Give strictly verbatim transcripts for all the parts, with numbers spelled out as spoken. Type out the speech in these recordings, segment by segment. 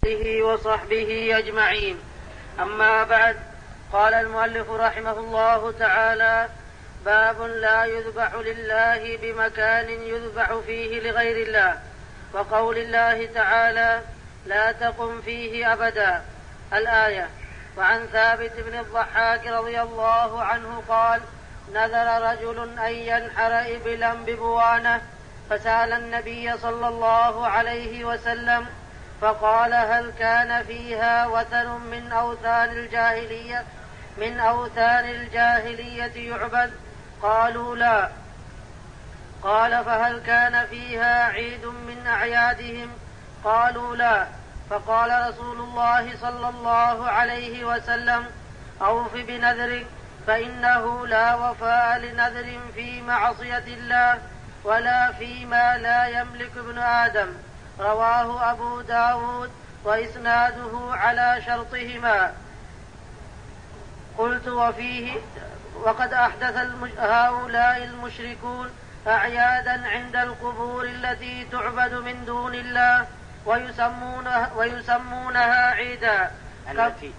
آله وصحبه أجمعين. أما بعد، قال المؤلف رحمه الله تعالى: باب لا يذبح لله بمكان يذبح فيه لغير الله، وقول الله تعالى: لا تقم فيه أبدا، الآية. وعن ثابت بن الضحاك رضي الله عنه قال: نذر رجل أن ينحر إبلا ببوانة، فسأل النبي صلى الله عليه وسلم فقال: هل كان فيها وثن من أوثان الجاهلية من أوثان الجاهلية يعبد؟ قالوا: لا. قال: فهل كان فيها عيد من أعيادهم؟ قالوا: لا. فقال رسول الله صلى الله عليه وسلم: أوف بنذرك، فإنه لا وفاء لنذر في معصية الله ولا فيما لا يملك ابن آدم. رواه أبو داود وإسناده على شرطهما. قلت: وفيه وقد أحدث هؤلاء المشركون أعيادا عند القبور التي تعبد من دون الله ويسمونها, ويسمونها عيدا التي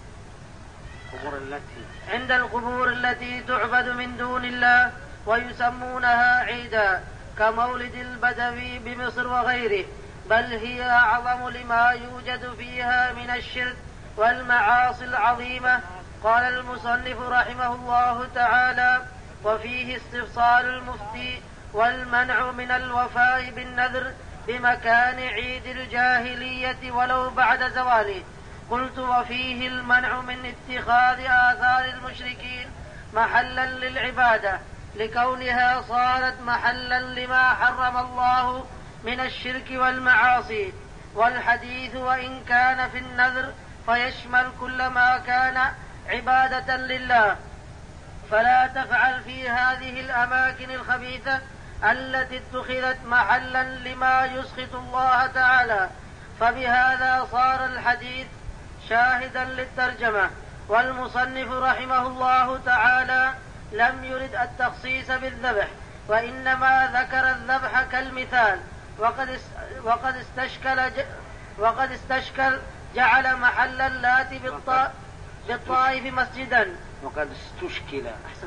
قبور التي عند القبور التي تعبد من دون الله ويسمونها عيدا كمولد البدوي بمصر وغيره، بل هي أعظم لما يوجد فيها من الشرك والمعاصي العظيمة. قال المصنف رحمه الله تعالى: وفيه استفصال المفتي والمنع من الوفاء بالنذر بمكان عيد الجاهلية ولو بعد زواله. قلت: وفيه المنع من اتخاذ آثار المشركين محلا للعبادة لكونها صارت محلا لما حرم الله من الشرك والمعاصي. والحديث وإن كان في النذر فيشمل كل ما كان عبادة لله، فلا تفعل في هذه الأماكن الخبيثة التي اتخذت محلا لما يسخط الله تعالى. فبهذا صار الحديث شاهدا للترجمة. والمصنف رحمه الله تعالى لم يرد التخصيص بالذبح، وإنما ذكر الذبح كالمثال. وقد وقد استشكل وقد استشكل جعل محل اللات بالطائف مسجدا وقد استشكل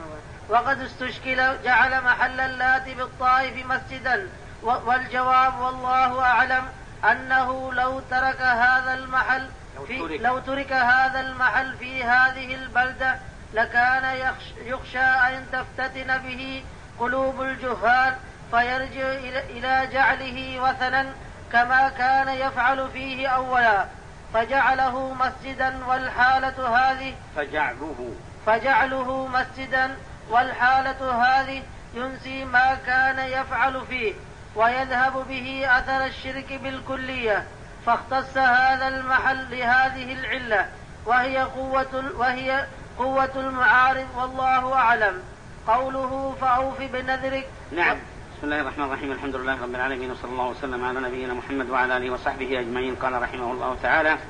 وقد استشكل جعل محل اللات بالطائف مسجدا. والجواب والله أعلم أنه لو ترك هذا المحل في لو ترك هذا المحل في هذه البلدة لكان يخشى أن تفتتن به قلوب الجهال فيرجع إلى جعله وثنا كما كان يفعل فيه أولا، فجعله مسجدا والحالة هذه فجعله فجعله مسجدا والحالة هذه ينسي ما كان يفعل فيه ويذهب به أثر الشرك بالكلية. فاختص هذا المحل لهذه العلة وهي قوة, وهي قوة المعارض، والله أعلم. قوله: فأوف بنذرك. نعم. بسم الله الرحمن الرحيم، الحمد لله رب العالمين، وصلى الله وسلم على نبينا محمد وعلى آله وصحبه أجمعين. قال رحمه الله تعالى: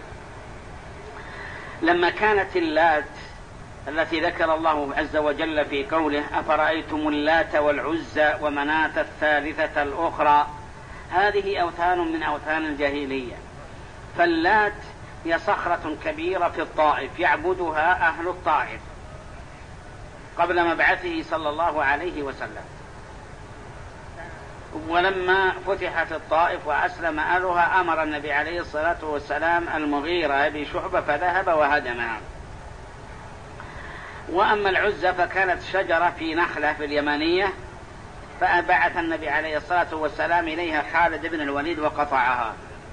لما كانت اللات التي ذكر الله عز وجل في قوله: أفرأيتم اللات والعزى ومناة الثالثة الأخرى، هذه أوثان من أوثان الجاهلية. فاللات هي صخرة كبيرة في الطائف يعبدها أهل الطائف قبل مبعثه صلى الله عليه وسلم. ولما فتحت الطائف وأسلم أهلها أمر النبي عليه الصلاة والسلام المغيرة بشعبة فذهب وهدمها. وأما العزة فكانت شجرة في نخلة في اليمانية، فبعث النبي عليه الصلاة والسلام إليها خالد بن الوليد وقطعها.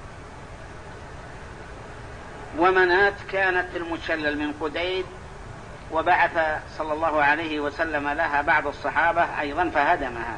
ومنات كانت في المشلل من قديد، وبعث صلى الله عليه وسلم لها بعض الصحابة أيضا فهدمها.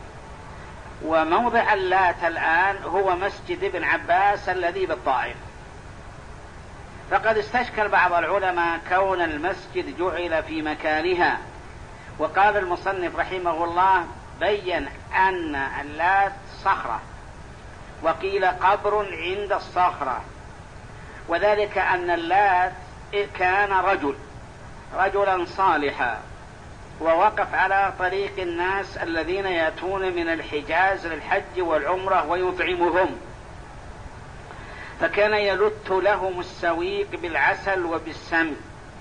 وموضع اللات الآن هو مسجد ابن عباس الذي بالطائف. فقد استشكل بعض العلماء كون المسجد جعل في مكانها، وقال المصنف رحمه الله: بين أن اللات صخرة، وقيل قبر عند الصخرة، وذلك أن اللات كان رجل رجلا صالحا، ووقف على طريق الناس الذين يأتون من الحجاز للحج والعمرة ويطعمهم، فكان يلت لهم السويق بالعسل وبالسمن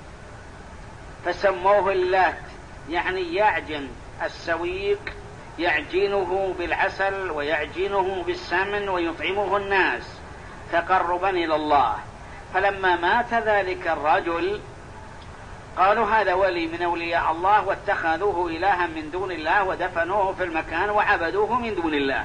فسموه اللات، يعني يعجن السويق، يعجنه بالعسل ويعجنه بالسمن ويطعمه الناس تقربا إلى الله. فلما مات ذلك الرجل قالوا هذا ولي من أولياء الله، واتخذوه إلها من دون الله ودفنوه في المكان وعبدوه من دون الله،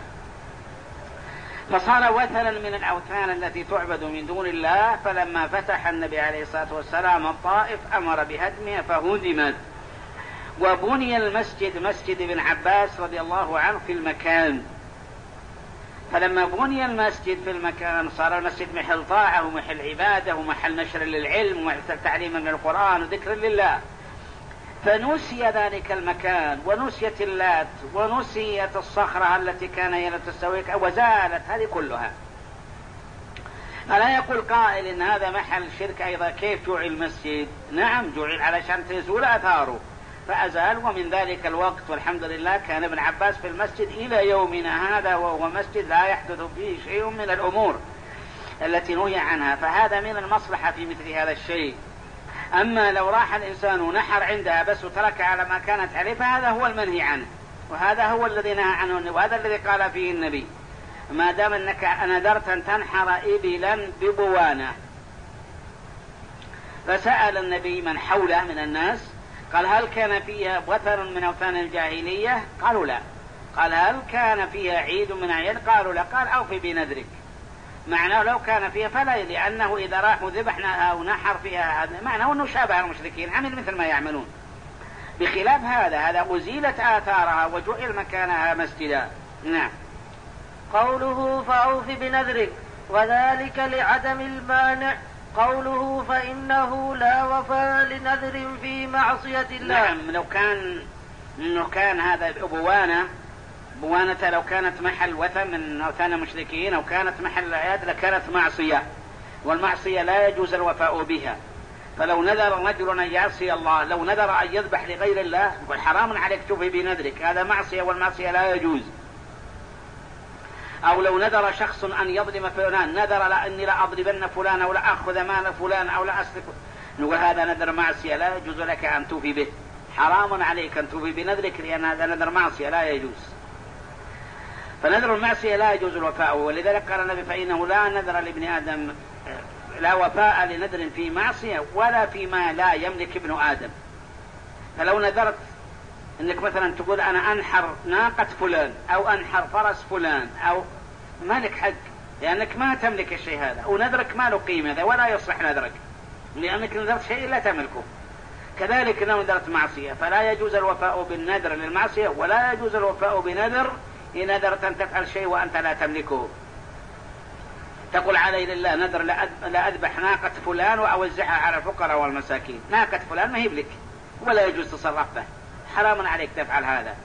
فصار وثنا من الأوثان التي تعبد من دون الله. فلما فتح النبي عليه الصلاة والسلام الطائف أمر بهدمها فهدمت، وبني المسجد مسجد ابن عباس رضي الله عنه في المكان. فلما بني المسجد في المكان صار المسجد محل طاعة ومحل عبادة ومحل نشر للعلم ومحل تعليم من القرآن وذكر لله، فنسي ذلك المكان ونسيت اللات ونسيت الصخرة التي كان يلت السويق وزالت هذه كلها. ألا يقول قائل إن هذا محل شرك أيضا؟ كيف جعل المسجد؟ نعم جعل علشان تزول أثاره فأزال، ومن ذلك الوقت والحمد لله كان ابن عباس في المسجد إلى يومنا هذا، وهو مسجد لا يحدث فيه شيء من الأمور التي نهي عنها، فهذا من المصلحة في مثل هذا الشيء. أما لو راح الإنسان ونحر عندها بس وترك على ما كانت عليه فهذا هو المنهي عنه، وهذا هو الذي نهى عنه، وهذا الذي قال فيه النبي ما دام أنك نذرت أن تنحر إبلا ببوانة. فسأل النبي من حوله من الناس قال هل كان فيها وثن من أوثان الجاهلية؟ قالوا لا. قال هل كان فيها عيد من أعياد؟ قالوا لا. قال أوفي بنذرك، معناه لو كان فيها فلا، لأنه إذا راحوا ذبحنا أو نحر فيها معناه أنه شابه المشركين، عمل مثل ما يعملون. بخلاف هذا هذا أزيلت آثارها وجعل مكانها مسجدا. نعم. قوله فأوف بنذرك وذلك لعدم المانع. قوله فإنه لا وفاء لنذر في معصية الله. نعم. لو كان إنه كان هذا بوانة بوانة لو كانت محل وثن من أوثان المشركين أو كانت محل عياد لكانت معصية، والمعصية لا يجوز الوفاء بها. فلو نذر رجل أن يعصي الله، لو نذر أن يذبح لغير الله يقول حرام عليك توفي بنذرك، هذا معصية والمعصية لا يجوز. أو لو نذر شخص أن يظلم فلان، نذر لا أني لا أضربن فلان أو لا أخذ مال فلان أو لا أسرق، نقول هذا نذر معصية لا يجوز لك أن توفي به، حرام عليك أن توفي بنذرك لأن هذا نذر معصية لا يجوز. فنذر المعصية لا يجوز الوفاء، ولذلك قال النبي فإنه لا نذر لابن آدم، لا وفاء لنذر في معصية ولا فيما لا يملك ابن آدم. فلو نذرت انك مثلا تقول انا انحر ناقة فلان او انحر فرس فلان او مالك حق، لانك ما تملك الشيء هذا، ونذرك ما له قيمة هذا ولا يصلح نذرك لانك نذرت شيء لا تملكه. كذلك لو نذرت معصية فلا يجوز الوفاء بالنذر للمعصية، ولا يجوز الوفاء بنذر إن نذرت أن تفعل شيء وأنت لا تملكه. تقول علي لله نذر لا أذبح ناقة فلان وأوزعها على الفقراء والمساكين، ناقة فلان ما هي بلك ولا يجوز تصرف به، حرام عليك تفعل هذا.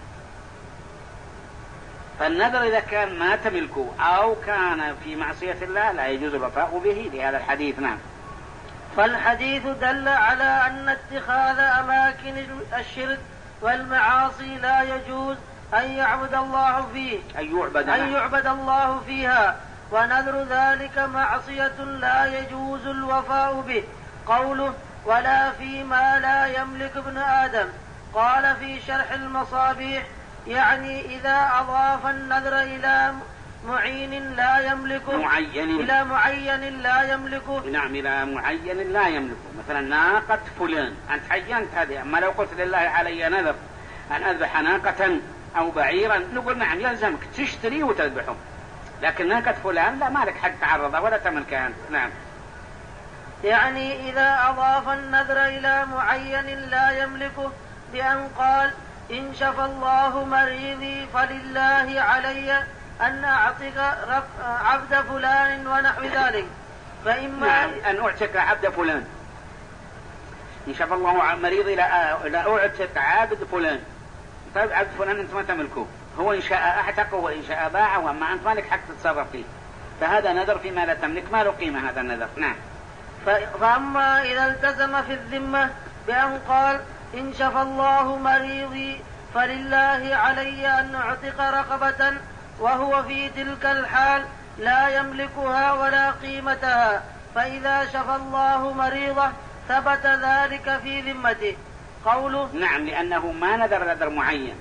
فالنذر إذا كان ما تملكه أو كان في معصية الله لا يجوز الوفاء به لهذا الحديث. نعم. فالحديث دل على أن اتخاذ أماكن الشرك والمعاصي لا يجوز أن يعبد الله فيه أن يعبد, أن يعبد الله فيها، ونذر ذلك معصية لا يجوز الوفاء به. قوله ولا فيما لا يملك ابن آدم، قال في شرح المصابيح يعني إذا أضاف النذر إلى معين لا يملكه معين. إلى معين لا يملكه. نعم إلى معين لا يملكه، مثلا ناقة فلان أنت عينت هذه، أما لو قلت لله علي نذر أن أذبح ناقة أو بعيرا نقول نعم يلزمك تشتري وتذبحه، لكن ناقة فلان لا مالك حق تعرضها ولا تملكها أنت. نعم. يعني إذا أضاف النذر إلى معين لا يملكه، بأن قال إن شفى الله مريضي فلله علي أن أعتق عبد فلان ونحو ذلك. فإما نعم أن أعتق عبد فلان، إن شفى الله مريضي لا أعتق عبد فلان. طيب عبد فلان أنت ما تملكه، هو إن شاء أعتقه وإن شاء باعه، وأما أنت مالك حق تتصرف فيه، فهذا نذر فيما لا تملك ما له قيمة هذا النذر. نعم. فأما إذا التزم في الذمة بأن قال إن شفى الله مريضي فلله علي أن أعتق رقبة، وهو في تلك الحال لا يملكها ولا قيمتها، فإذا شفى الله مريضه ثبت ذلك في ذمته. قوله نعم، لأنه ما نذر نذر معين.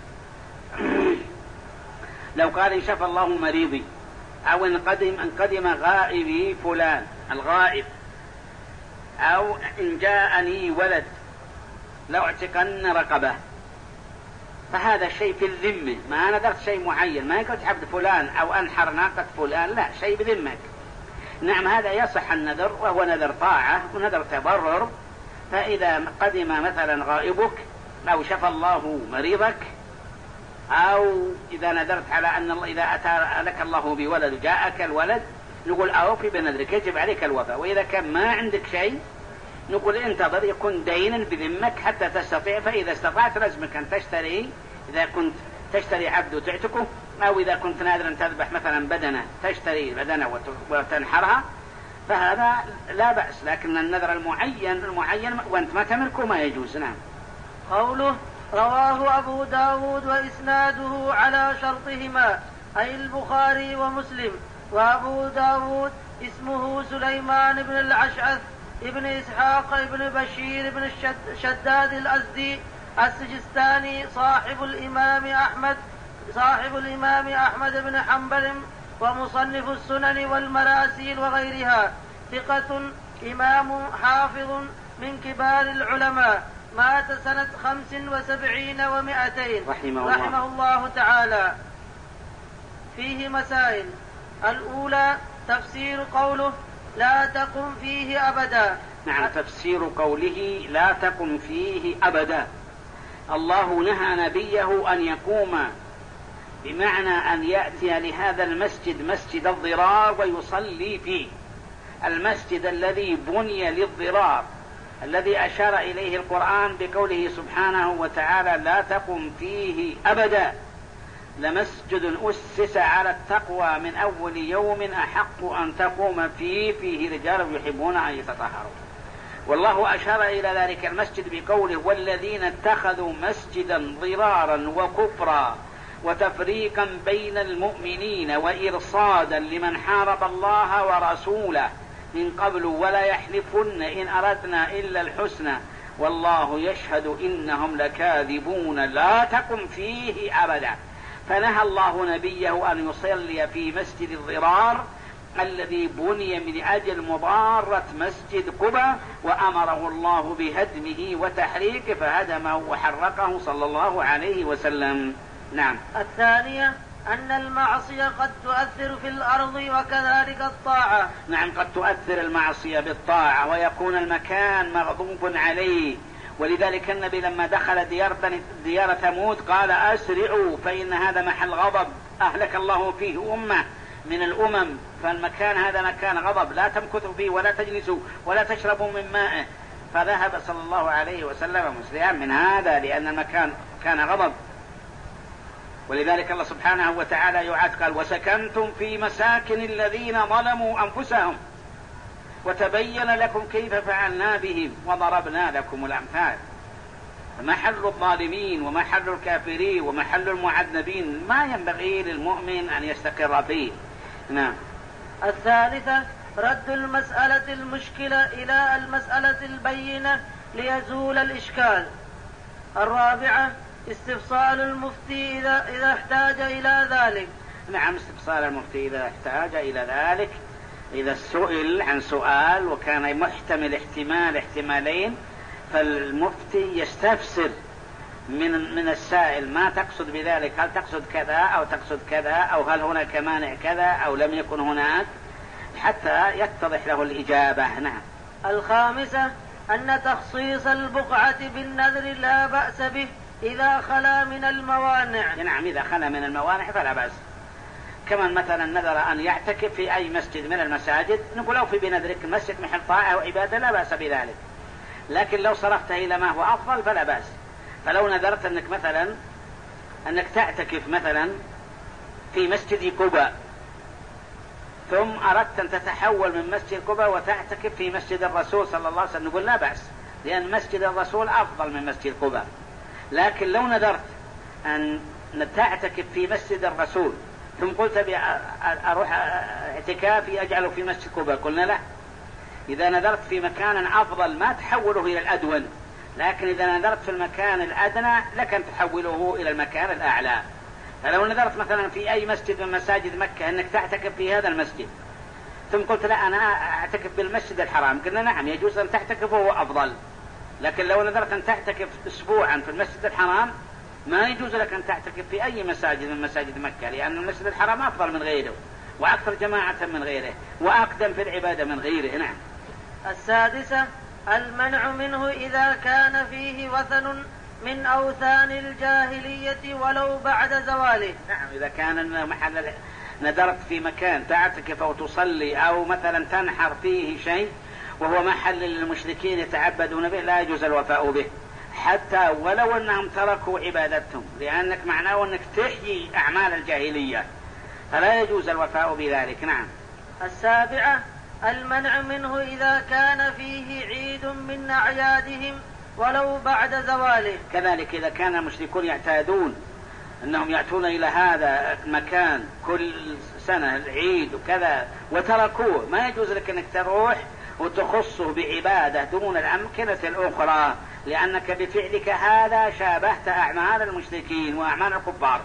لو قال إن شفى الله مريضي، أو إن قدم, إن قدم غائبي فلان الغائب، أو إن جاءني ولد لو اعتقن رقبة، فهذا شيء في الذمة، ما نذرت شيء معين، ما قلت عبد فلان أو أنحر ناقة فلان، لا، شيء بذمك. نعم، هذا يصح النذر، وهو نذر طاعة ونذر تبرر. فإذا قدم مثلا غائبك أو شفى الله مريضك، أو إذا نذرت على أن الله إذا أتى لك الله بولد جاءك الولد، نقول أوفي بنذرك، يجب عليك الوفاء. وإذا كان ما عندك شيء نقول انتظر يكون دينا بذمك حتى تستطيع، فإذا استطعت لازمك أن تشتري، إذا كنت تشتري عبد وتعتقه، أو إذا كنت نادرا تذبح مثلا بدنة تشتري بدنة وتنحرها، فهذا لا بأس. لكن النذر المعين المعين وأنت ما تملكه ما يجوز. نعم. قوله رواه أبو داود وإسناده على شرطهما، أي البخاري ومسلم. وأبو داود اسمه سليمان بن الأشعث ابن إسحاق ابن بشير بن الشداد الأزدي السجستاني، صاحب الإمام أحمد صاحب الإمام أحمد بن حنبل ومصنف السنن والمراسيل وغيرها، ثقة إمام حافظ من كبار العلماء، مات سنة خمس وسبعين ومائتين رحمه الله. رحمه الله تعالى. فيه مسائل. الأولى تفسير قوله لا تقم فيه أبدا. نعم، تفسير قوله لا تقم فيه أبدا. الله نهى نبيه أن يقوم، بمعنى أن يأتي لهذا المسجد مسجد الضرار ويصلي فيه، المسجد الذي بني للضرار، الذي أشار إليه القرآن بقوله سبحانه وتعالى لا تقم فيه أبدا، لمسجد أسس على التقوى من أول يوم أحق أن تقوم فيه فيه رجال يحبون أن يتطهروا. والله أشار إلى ذلك المسجد بقوله والذين اتخذوا مسجدا ضرارا وكفرا وتفريقا بين المؤمنين وإرصادا لمن حارب الله ورسوله من قبل ولا يحلفن إن أردنا إلا الحسنى والله يشهد إنهم لكاذبون لا تقم فيه أبدا. فنهى الله نبيه أن يصلي في مسجد الضرار الذي بني من أجل مضارة مسجد قباء، وأمره الله بهدمه وتحريكه فهدمه وحرقه صلى الله عليه وسلم. نعم. الثانية أن المعصية قد تؤثر في الأرض وكذلك الطاعة. نعم، قد تؤثر المعصية بالطاعة ويكون المكان مغضوب عليه. ولذلك النبي لما دخل ديار, ديار ثمود قال أسرعوا فإن هذا محل غضب أهلك الله فيه أمة من الأمم، فالمكان هذا مكان غضب لا تمكثوا فيه ولا تجلسوا ولا تشربوا من مائه. فذهب صلى الله عليه وسلم مسرعا من هذا لأن المكان كان غضب. ولذلك الله سبحانه وتعالى يعاد قال وسكنتم في مساكن الذين ظلموا أنفسهم وتبين لكم كيف فعلنا بهم وضربنا لكم الأمثال. محل الظالمين ومحل الكافرين ومحل المعذبين ما ينبغي للمؤمن أن يستقر فيه. نعم. الثالثة رد المسألة المشكلة إلى المسألة البينة ليزول الإشكال. الرابعة استفصال المفتي إذا, إذا احتاج إلى ذلك. نعم، استفصال المفتي إذا احتاج إلى ذلك، إذا سئل عن سؤال وكان محتمل احتمال احتمالين فالمفتي يستفسر من من السائل ما تقصد بذلك، هل تقصد كذا أو تقصد كذا أو هل هناك مانع كذا أو لم يكن هناك، حتى يتضح له الإجابة. نعم. الخامسة أن تخصيص البقعة بالنذر لا بأس به إذا خلا من الموانع. نعم، إذا خلا من الموانع فلا بأس. كمان مثلا نذر أن يعتكف في أي مسجد من المساجد نقول أو في بنذرك مسجد محل طاعة وعبادة لا بأس بذلك، لكن لو صرفته إلى ما هو أفضل فلا بأس. فلو نذرت أنك مثلا أنك تعتكف مثلا في مسجد قباء ثم أردت أن تتحول من مسجد قباء وتعتكف في مسجد الرسول صلى الله عليه وسلم نقول لا بأس، لأن مسجد الرسول أفضل من مسجد قباء. لكن لو نذرت أن تعتكف في مسجد الرسول ثم قلت أروح اعتكافي أجعله في مسجد قباء، قلنا لا، إذا نذرت في مكان أفضل ما تحوله إلى الأدون، لكن إذا نذرت في المكان الأدنى لك أن تحوله إلى المكان الأعلى. فلو نذرت مثلا في أي مسجد من مساجد مكة أنك تعتكف في هذا المسجد، ثم قلت لا أنا أعتكف بالمسجد الحرام، قلنا نعم يجوز أن تعتكف وهو أفضل. لكن لو نذرت أن تعتكف أسبوعا في المسجد الحرام ما يجوز لك أن تعتكف في أي مساجد من مساجد مكة، لأن المسجد الحرام أفضل من غيره وأكثر جماعة من غيره وأقدم في العبادة من غيره. نعم. السادسة المنع منه إذا كان فيه وثن من أوثان الجاهلية ولو بعد زواله. نعم، إذا كان محل نذرت في مكان تعتكف أو تصلي أو مثلا تنحر فيه شيء وهو محل للمشركين يتعبدون به لا يجوز الوفاء به، حتى ولو أنهم تركوا عبادتهم، لأنك معناه أنك تحيي أعمال الجاهلية، فلا يجوز الوفاء بذلك. نعم. السابعة المنع منه إذا كان فيه عيد من أعيادهم ولو بعد زواله. كذلك إذا كان المشركون يعتادون أنهم يأتون إلى هذا المكان كل سنة العيد وكذا وتركوه، ما يجوز لك أنك تروح وتخصه بعبادة دون الأمكنة الأخرى، لأنك بفعلك هذا شابهت أعمال المشركين وأعمال الكفار.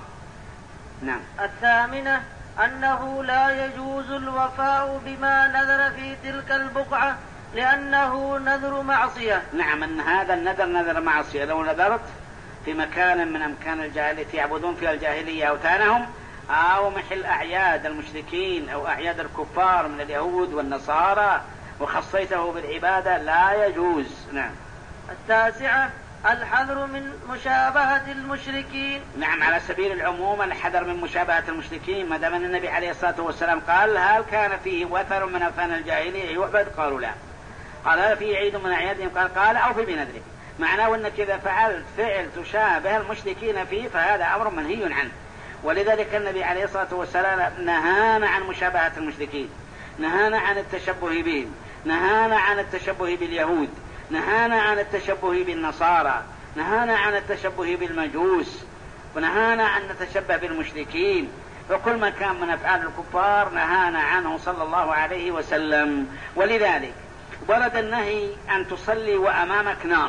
نعم. الثامنة أنه لا يجوز الوفاء بما نذر في تلك البقعة لأنه نذر معصية. نعم، أن هذا النذر نذر معصية. لو نذرت في مكان من أمكان الجاهلية يعبدون فيها الجاهلية أوثانهم أو محل أعياد المشركين أو أعياد الكفار من اليهود والنصارى وخصيته بالعبادة لا يجوز. نعم. التاسعة الحذر من مشابهة المشركين. نعم، على سبيل العموم الحذر من مشابهة المشركين، ما دام النبي عليه الصلاة والسلام قال هل كان فيه وثر من أوثان الجاهلية يعبد؟ قالوا لا. قال هل فيه عيد من أعيادهم؟ قال قال أو في بنذره، معناه أنك إذا فعلت فعل تشابه المشركين فيه فهذا أمر منهي عنه. ولذلك النبي عليه الصلاة والسلام نهانا عن مشابهة المشركين، نهانا عن التشبه بهم، نهانا عن التشبه باليهود، نهانا عن التشبه بالنصارى، نهانا عن التشبه بالمجوس، ونهانا عن نتشبه بالمشركين. فكل ما كان من أفعال الكفار نهانا عنه صلى الله عليه وسلم. ولذلك ورد النهي أن تصلي وأمامك نار،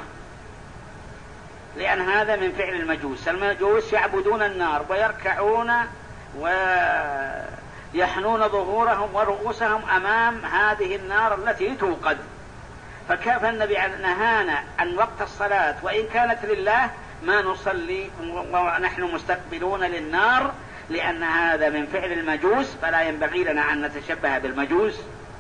لأن هذا من فعل المجوس. المجوس يعبدون النار ويركعون ويحنون ظهورهم ورؤوسهم أمام هذه النار التي توقد. فكيف النبي نهانا عن وقت الصلاة وإن كانت لله ما نصلي ونحن مستقبلون للنار، لأن هذا من فعل المجوس فلا ينبغي لنا أن نتشبه بالمجوس.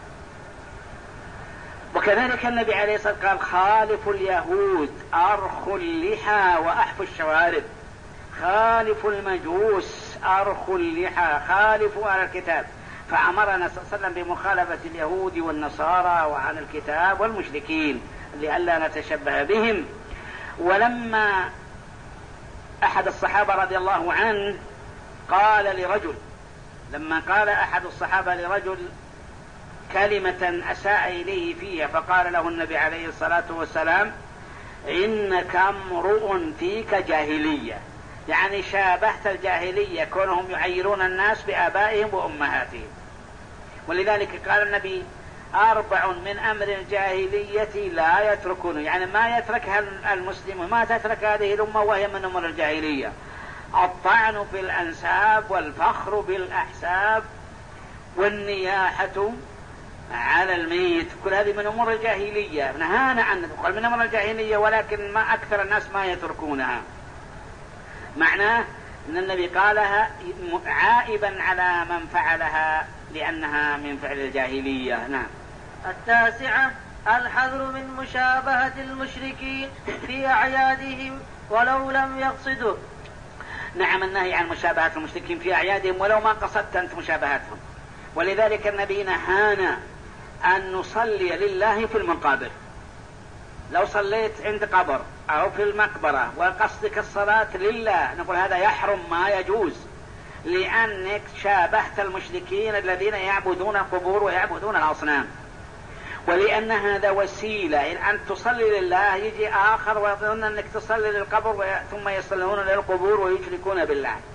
وكذلك النبي عليه الصلاة والسلام قال خالفوا اليهود أرخوا اللحى وأحفوا الشوارب، خالفوا المجوس أرخوا اللحى، خالفوا على الكتاب. فأمرنا صلى الله عليه وسلم بمخالفة اليهود والنصارى وعن الكتاب والمشركين لئلا نتشبه بهم. ولما أحد الصحابة رضي الله عنه قال لرجل، لما قال أحد الصحابة لرجل كلمة أساء إليه فيها، فقال له النبي عليه الصلاة والسلام إنك امرؤ فيك جاهلية، يعني شابهت الجاهلية كونهم يعيرون الناس بآبائهم وأمهاتهم. ولذلك قال النبي أربع من أمر الجاهلية لا يتركونه، يعني ما يتركها المسلم وما تترك هذه الأمة وهي من أمر الجاهلية: الطعن في الأنساب والفخر بالأحساب والنياحة على الميت، كل هذه من أمور الجاهلية نهانا عنها، قال من أمور الجاهلية ولكن ما أكثر الناس ما يتركونها. معناه أن النبي قالها عائبا على من فعلها لأنها من فعل الجاهلية. نعم. التاسعة الحذر من مشابهة المشركين في أعيادهم ولو لم يقصدوا. نعم، النهي عن مشابهة المشركين في أعيادهم ولو ما قصدت أنت مشابهتهم. ولذلك النبي نهانا أن نصلي لله في المقابر. لو صليت عند قبر أو في المقبرة وقصدك الصلاة لله نقول هذا يحرم، ما يجوز، لأنك شابهت المشركين الذين يعبدون القبور ويعبدون الأصنام. ولأن هذا وسيلة إن أن تصلي لله يجي آخر ويظن أنك تصلي للقبر ثم يصلون للقبور ويشركون بالله.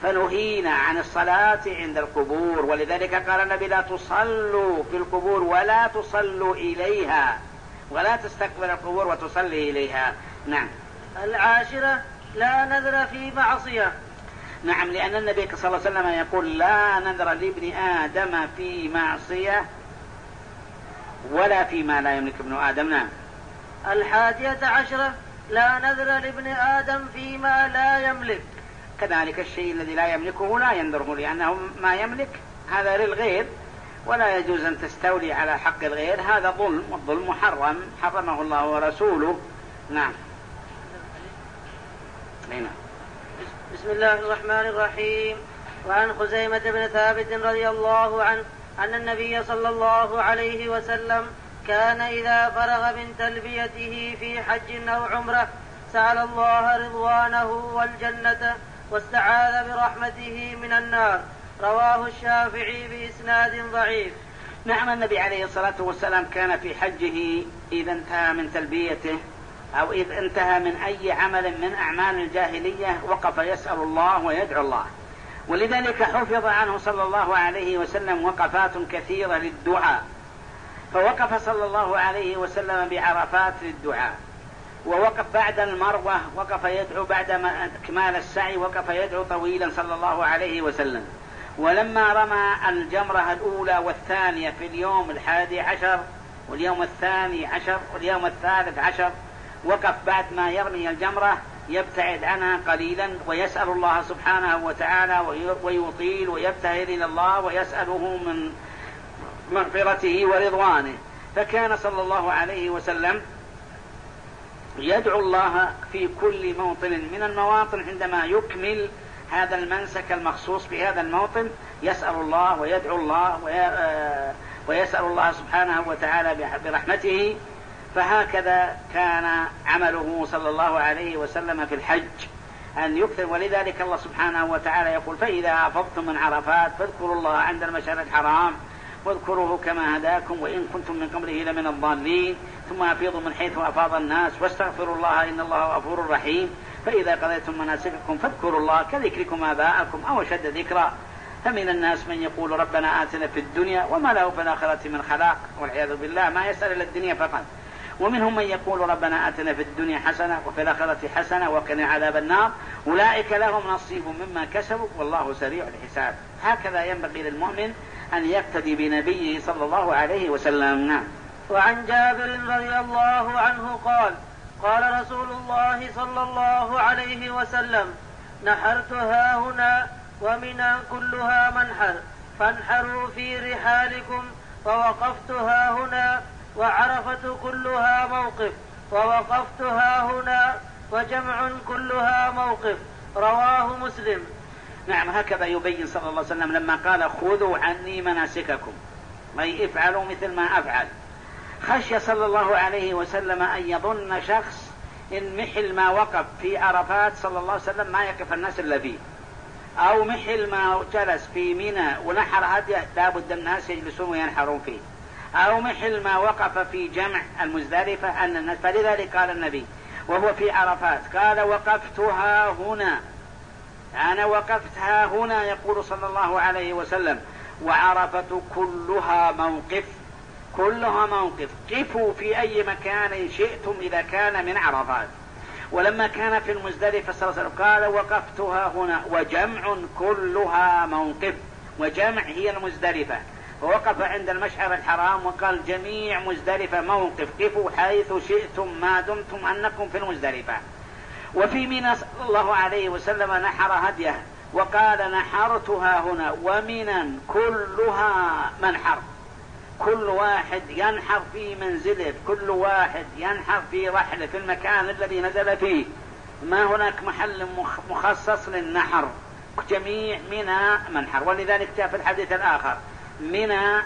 فنهينا عن الصلاة عند القبور، ولذلك قال النبي لا تصلوا في القبور ولا تصلوا إليها، ولا تستقبل القبور وتصلي إليها. نعم. العاشرة لا نذر في معصية. نعم، لأن النبي صلى الله عليه وسلم يقول لا نذر لابن آدم في معصية ولا فيما لا يملك ابن آدم. نعم. الحادية عشرة لا نذر لابن آدم فيما لا يملك. كذلك الشيء الذي لا يملكه لا ينذره، لأنه ما يملك هذا للغير، ولا يجوز أن تستولي على حق الغير، هذا ظلم، والظلم محرم حرمه الله ورسوله. نعم. هنا. بسم الله الرحمن الرحيم. وعن خزيمة بن ثابت رضي الله عنه أن النبي صلى الله عليه وسلم كان إذا فرغ من تلبيته في حج أو عمرة سأل الله رضوانه والجنة واستعاذ برحمته من النار. رواه الشافعي بإسناد ضعيف. نعم، النبي عليه الصلاة والسلام كان في حجه إذا انتهى من تلبيته أو إذا انتهى من أي عمل من أعمال الجاهلية وقف يسأل الله ويدعو الله، ولذلك حفظ عنه صلى الله عليه وسلم وقفات كثيرة للدعاء. فوقف صلى الله عليه وسلم بعرفات للدعاء، ووقف بعد المروة، وقف يدعو بعد ما إكمال السعي، وقف يدعو طويلا صلى الله عليه وسلم. ولما رمى الجمرة الأولى والثانية في اليوم الحادي عشر واليوم الثاني عشر واليوم الثالث عشر، وقف بعد ما يرمي الجمرة يبتعد عنها قليلا ويسأل الله سبحانه وتعالى ويطيل ويبتهل إلى الله ويسأله من مغفرته ورضوانه. فكان صلى الله عليه وسلم يدعو الله في كل موطن من المواطن عندما يكمل هذا المنسك المخصوص بهذا الموطن، يسأل الله ويدعو الله ويسأل الله سبحانه وتعالى برحمته. فهكذا كان عمله صلى الله عليه وسلم في الحج أن يكثر، ولذلك الله سبحانه وتعالى يقول فإذا أفضتم من عرفات فاذكروا الله عند المشعر الحرام واذكروه كما هداكم وإن كنتم من قبله لمن الضالين ثم أفيضوا من حيث أفاض الناس واستغفروا الله إن الله غفور رحيم. فإذا قضيتم مناسككم فاذكروا الله كذكركم آباءكم أو أشد ذكرا. فمن الناس من يقول ربنا آتنا في الدنيا وما له في الآخرة من خلاق، والعياذ بالله ما يسأل إلا الدنيا فقط. ومنهم من يقول ربنا آتنا في الدنيا حسنة وفي الآخرة حسنة وقنا عذاب النار، أولئك لهم نصيب مما كسبوا والله سريع الحساب. هكذا ينبغي للمؤمن أن يقتدي بنبيه صلى الله عليه وسلم. نعم. وعن جابر رضي الله عنه قال قال رسول الله صلى الله عليه وسلم نحرت هاهنا ومنى كلها منحر فانحروا في رحالكم، ووقفت هاهنا وعرفة كلها موقف ووقفت هاهنا وجمع كلها موقف. رواه مسلم. نعم، هكذا يبين صلى الله عليه وسلم لما قال خذوا عني مناسككم، أي افعلوا مثل ما أفعل. خشي صلى الله عليه وسلم أن يظن شخص إن محل ما وقف في عرفات صلى الله عليه وسلم ما يقف الناس إلا فيه، أو محل ما جلس في منى ونحر هديه لابد الناس يجلسون وينحرون فيه، أو محل ما وقف في جمع المزدلفة أن الناس. فلذلك قال النبي وهو في عرفات قال وقفتها هنا، أنا وقفتها هنا يقول صلى الله عليه وسلم، وعرفة كلها موقف، كلها موقف، قفوا في أي مكان شئتم إذا كان من عرفات. ولما كان في المزدلفة صلى الله عليه وسلم قال وقفتها هنا وجمع كلها موقف، وجمع هي المزدلفة، ووقف عند المشعر الحرام وقال جميع مزدلفة موقف، قفوا حيث شئتم ما دمتم أنكم في المزدلفة. وفي منى صلى الله عليه وسلم نحر هديه وقال نحرتها هنا ومنى كلها منحر، كل واحد ينحر في منزله، كل واحد ينحر في رحله في المكان الذي نزل فيه، ما هناك محل مخصص للنحر، جميع منى منحر. ولذلك جاء في الحديث الآخر منى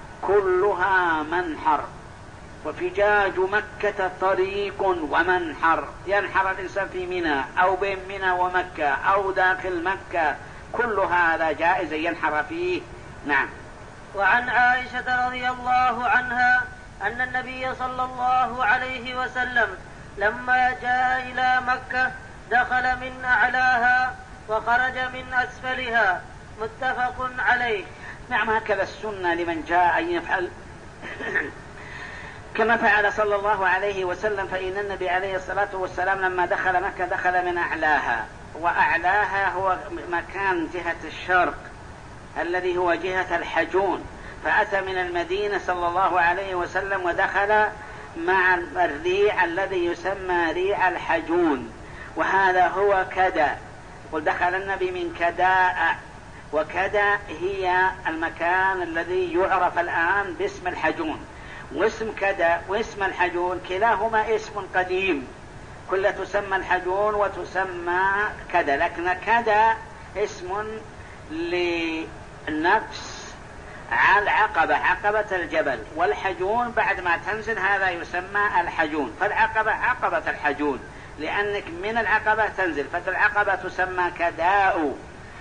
كلها منحر، وفجاج مكة طريق ومنحر، ينحر الإنسان في منى أو بين منى ومكة أو داخل مكة، كل هذا جائز ينحر فيه. نعم. وعن عائشة رضي الله عنها أن النبي صلى الله عليه وسلم لما جاء إلى مكة دخل من أعلاها وخرج من أسفلها. متفق عليه. نعم، هكذا السنة لمن جاء أن يفعل كما فعل صلى الله عليه وسلم. فإن النبي عليه الصلاة والسلام لما دخل مكة دخل من أعلاها، وأعلاها هو مكان جهة الشرق الذي هو جهة الحجون، فأتى من المدينة صلى الله عليه وسلم ودخل مع الريع الذي يسمى ريع الحجون، وهذا هو كدا. قل دخل النبي من كداء، وكدا هي المكان الذي يعرف الآن باسم الحجون. واسم كدا واسم الحجون كلاهما اسم قديم، كل تسمى الحجون وتسمى كدا، لكن كدا اسم للنفس على العقبة، عقبة الجبل، والحجون بعد ما تنزل هذا يسمى الحجون. فالعقبة عقبة الحجون لأنك من العقبة تنزل، فالعقبة تسمى كداء،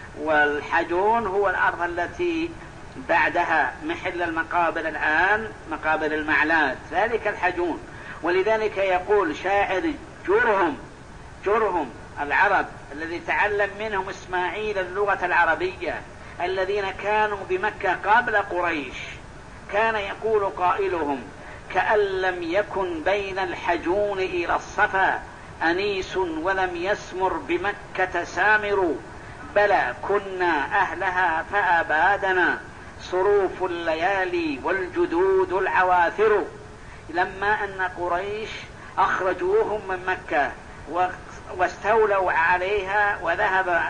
والحجون هو الأرض التي بعدها محل المقابر الآن مقابر المعلات، ذلك الحجون. ولذلك يقول شاعر جرهم جرهم العرب الذي تعلم منهم إسماعيل اللغة العربية الذين كانوا بمكة قبل قريش، كان يقول قائلهم: كأن لم يكن بين الحجون إلى الصفا أنيس ولم يسمر بمكة سامر، بلى كنا أهلها فأبادنا صروف الليالي والجدود العواثر. لما أن قريش أخرجوهم من مكة واستولوا عليها وذهب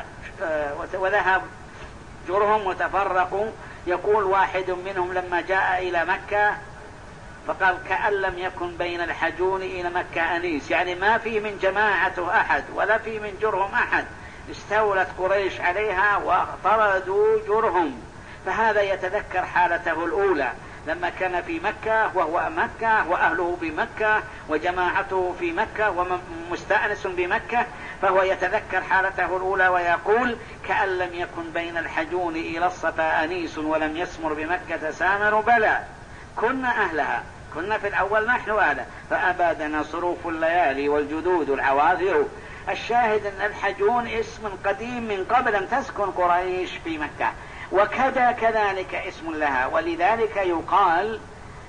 وذهب جرهم وتفرقوا، يقول واحد منهم لما جاء إلى مكة فقال: كأن لم يكن بين الحجون إلى مكة أنيس، يعني ما في من جماعته أحد ولا في من جرهم أحد، استولت قريش عليها وطردوا جرهم. فهذا يتذكر حالته الأولى لما كان في مكة وهو مكة وأهله بمكة وجماعته في مكة ومستأنس بمكة، فهو يتذكر حالته الأولى ويقول: كأن لم يكن بين الحجون إلى الصفا أنيس ولم يسمر بمكة سامر، بلى كنا أهلها، كنا في الأول نحن أهلها فأبادنا صروف الليالي والجدود العواذر. الشاهد أن الحجون اسم قديم من قبل أن تسكن قريش في مكة، وكذا كذلك اسم لها. ولذلك يقال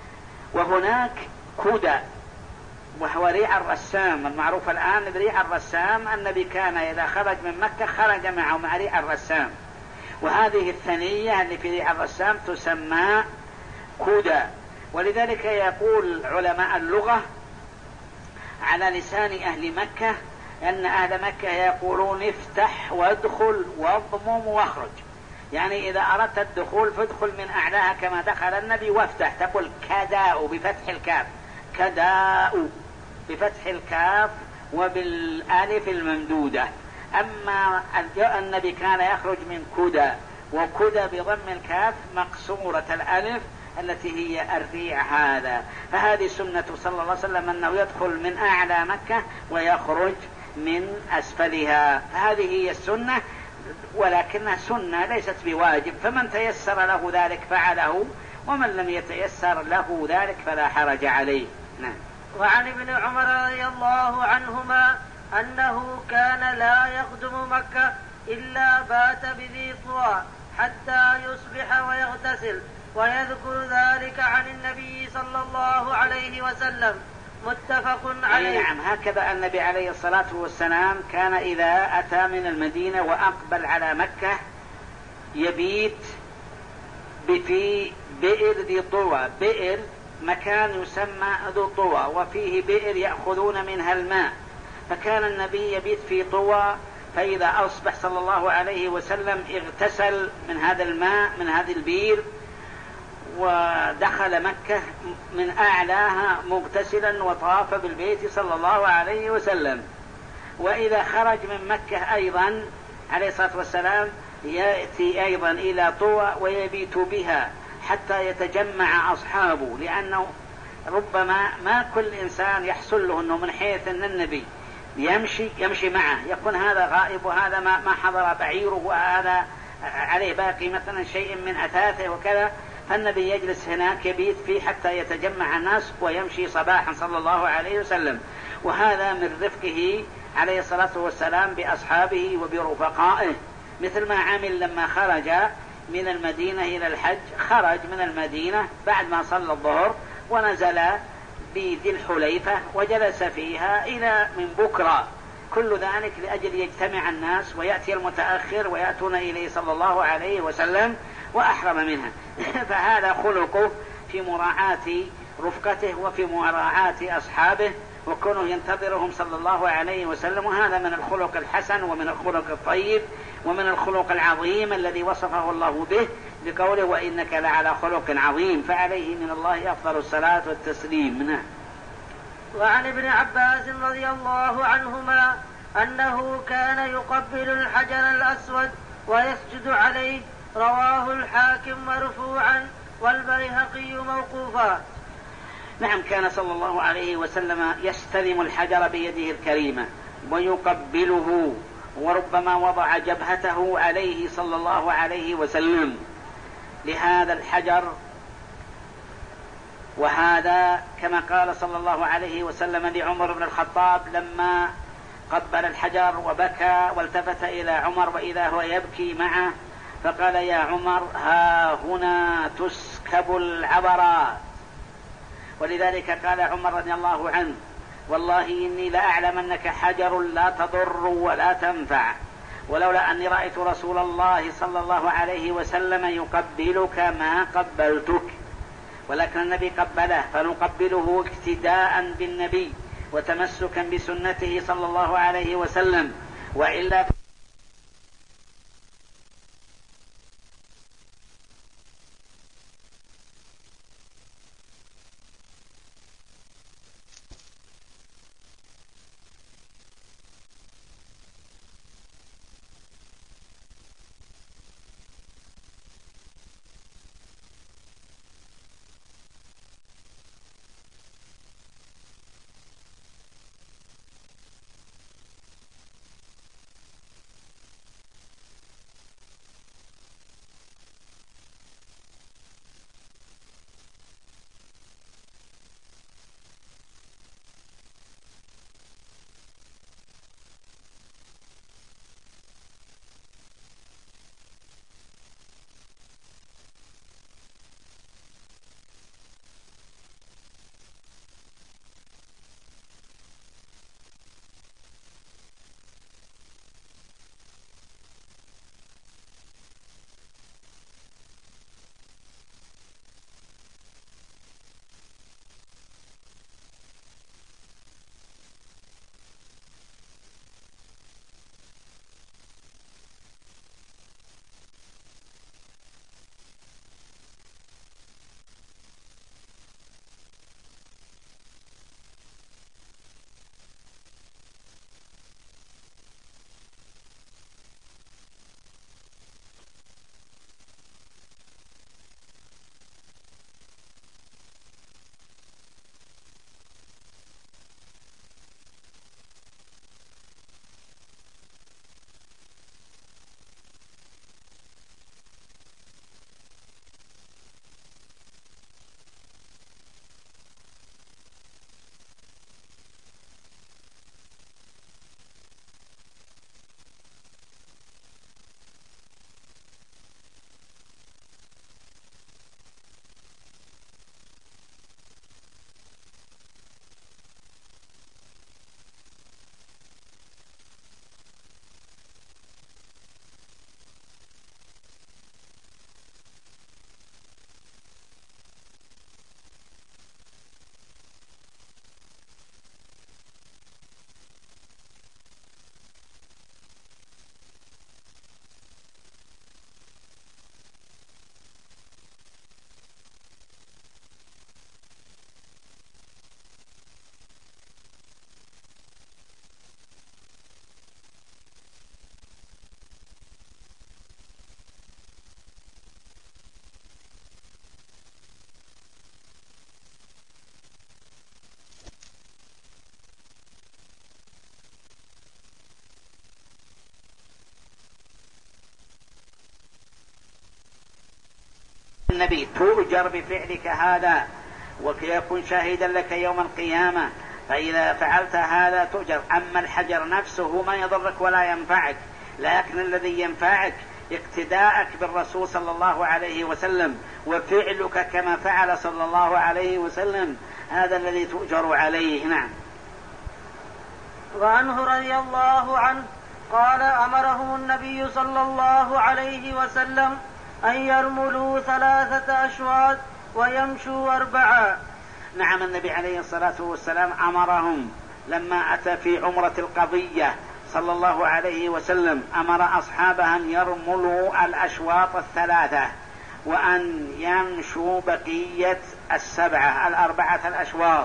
وهناك كدا وهو ريع الرسام المعروف الآن بريع الرسام. النبي كان إذا خرج من مكة خرج معه مع ريع الرسام، وهذه الثنية اللي في ريع الرسام تسمى كدا. ولذلك يقول علماء اللغة على لسان أهل مكة أن أهل مكة يقولون: افتح وادخل واضمم واخرج، يعني إذا أردت الدخول فادخل من أعلاها كما دخل النبي، وافتح تقول كداء بفتح الكاف، كداء بفتح الكاف وبالالف الممدودة. أما النبي كان يخرج من كدا، وكدا بضم الكاف مقصورة الالف التي هي الريع هذا. فهذه سنة صلى الله عليه وسلم أنه يدخل من أعلى مكة ويخرج من أسفلها، هذه هي السنة، ولكنها سنة ليست بواجب، فمن تيسر له ذلك فعله، ومن لم يتيسر له ذلك فلا حرج عليه. نعم. وعن ابن عمر رضي الله عنهما أنه كان لا يقدم مكة إلا بات بذي طوى حتى يصبح ويغتسل، ويذكر ذلك عن النبي صلى الله عليه وسلم. متفق عليه. نعم، هكذا النبي عليه الصلاة والسلام كان إذا أتى من المدينة وأقبل على مكة يبيت في بئر ذي طوى. بئر مكان يسمى ذو طوى، وفيه بئر يأخذون منها الماء، فكان النبي يبيت في طوى، فإذا أصبح صلى الله عليه وسلم اغتسل من هذا الماء من هذه البئر ودخل مكة من أعلاها مغتسلا وطاف بالبيت صلى الله عليه وسلم. وإذا خرج من مكة أيضا عليه الصلاة والسلام يأتي أيضا إلى طوى ويبيت بها حتى يتجمع أصحابه، لأنه ربما ما كل إنسان يحصل له أنه من حيث أن النبي يمشي يمشي معه، يكون هذا غائب وهذا ما, ما حضر بعيره وهذا عليه باقي مثلا شيء من أثاثه وكذا، فالنبي يجلس هناك يبيت فيه حتى يتجمع الناس ويمشي صباحا صلى الله عليه وسلم. وهذا من رفقه عليه الصلاة والسلام بأصحابه وبرفقائه، مثل ما عمل لما خرج من المدينة إلى الحج. خرج من المدينة بعد ما صلى الظهر ونزل بذي الحليفة وجلس فيها إلى من بكرة، كل ذلك لأجل يجتمع الناس ويأتي المتأخر ويأتون إليه صلى الله عليه وسلم وأحرم منها. فهذا خلقه في مراعاة رفقته وفي مراعاة أصحابه، وكونه ينتظرهم صلى الله عليه وسلم. وهذا من الخلق الحسن ومن الخلق الطيب ومن الخلق العظيم الذي وصفه الله به بقوله وإنك لعلى خلق عظيم، فعليه من الله أفضل الصلاة والتسليم. نعم. وعن ابن عباس رضي الله عنهما أنه كان يقبل الحجر الأسود ويسجد عليه، رواه الحاكم مرفوعا والبيهقي موقوفا. نعم، كان صلى الله عليه وسلم يستلم الحجر بيده الكريمة ويقبله، وربما وضع جبهته عليه صلى الله عليه وسلم لهذا الحجر. وهذا كما قال صلى الله عليه وسلم لعمر بن الخطاب لما قبل الحجر وبكى والتفت إلى عمر وإذا هو يبكي معه، فقال يا عمر ها هنا تسكب العبرات. ولذلك قال عمر رضي الله عنه والله إني لأعلم أنك حجر لا تضر ولا تنفع، ولولا أني رأيت رسول الله صلى الله عليه وسلم يقبلك ما قبلتك، ولكن النبي قبله فنقبله اقتداء بالنبي وتمسكا بسنته صلى الله عليه وسلم، وإلا النبي تؤجر بفعلك هذا ويكون شاهدا لك يوم القيامة فإذا فعلت هذا تؤجر. أما الحجر نفسه ما يضرك ولا ينفعك، لكن الذي ينفعك اقتداءك بالرسول صلى الله عليه وسلم وفعلك كما فعل صلى الله عليه وسلم، هذا الذي تؤجر عليه. نعم. وعنه رضي الله عنه قال أمرهم النبي صلى الله عليه وسلم أن يرملوا ثلاثة أشواط ويمشوا أربعة. نعم، النبي عليه الصلاة والسلام أمرهم لما أتى في عمرة القضية صلى الله عليه وسلم، أمر أصحابه أن يرملوا الأشواط الثلاثة وأن يمشوا بقية السبعة الأربعة الأشواط.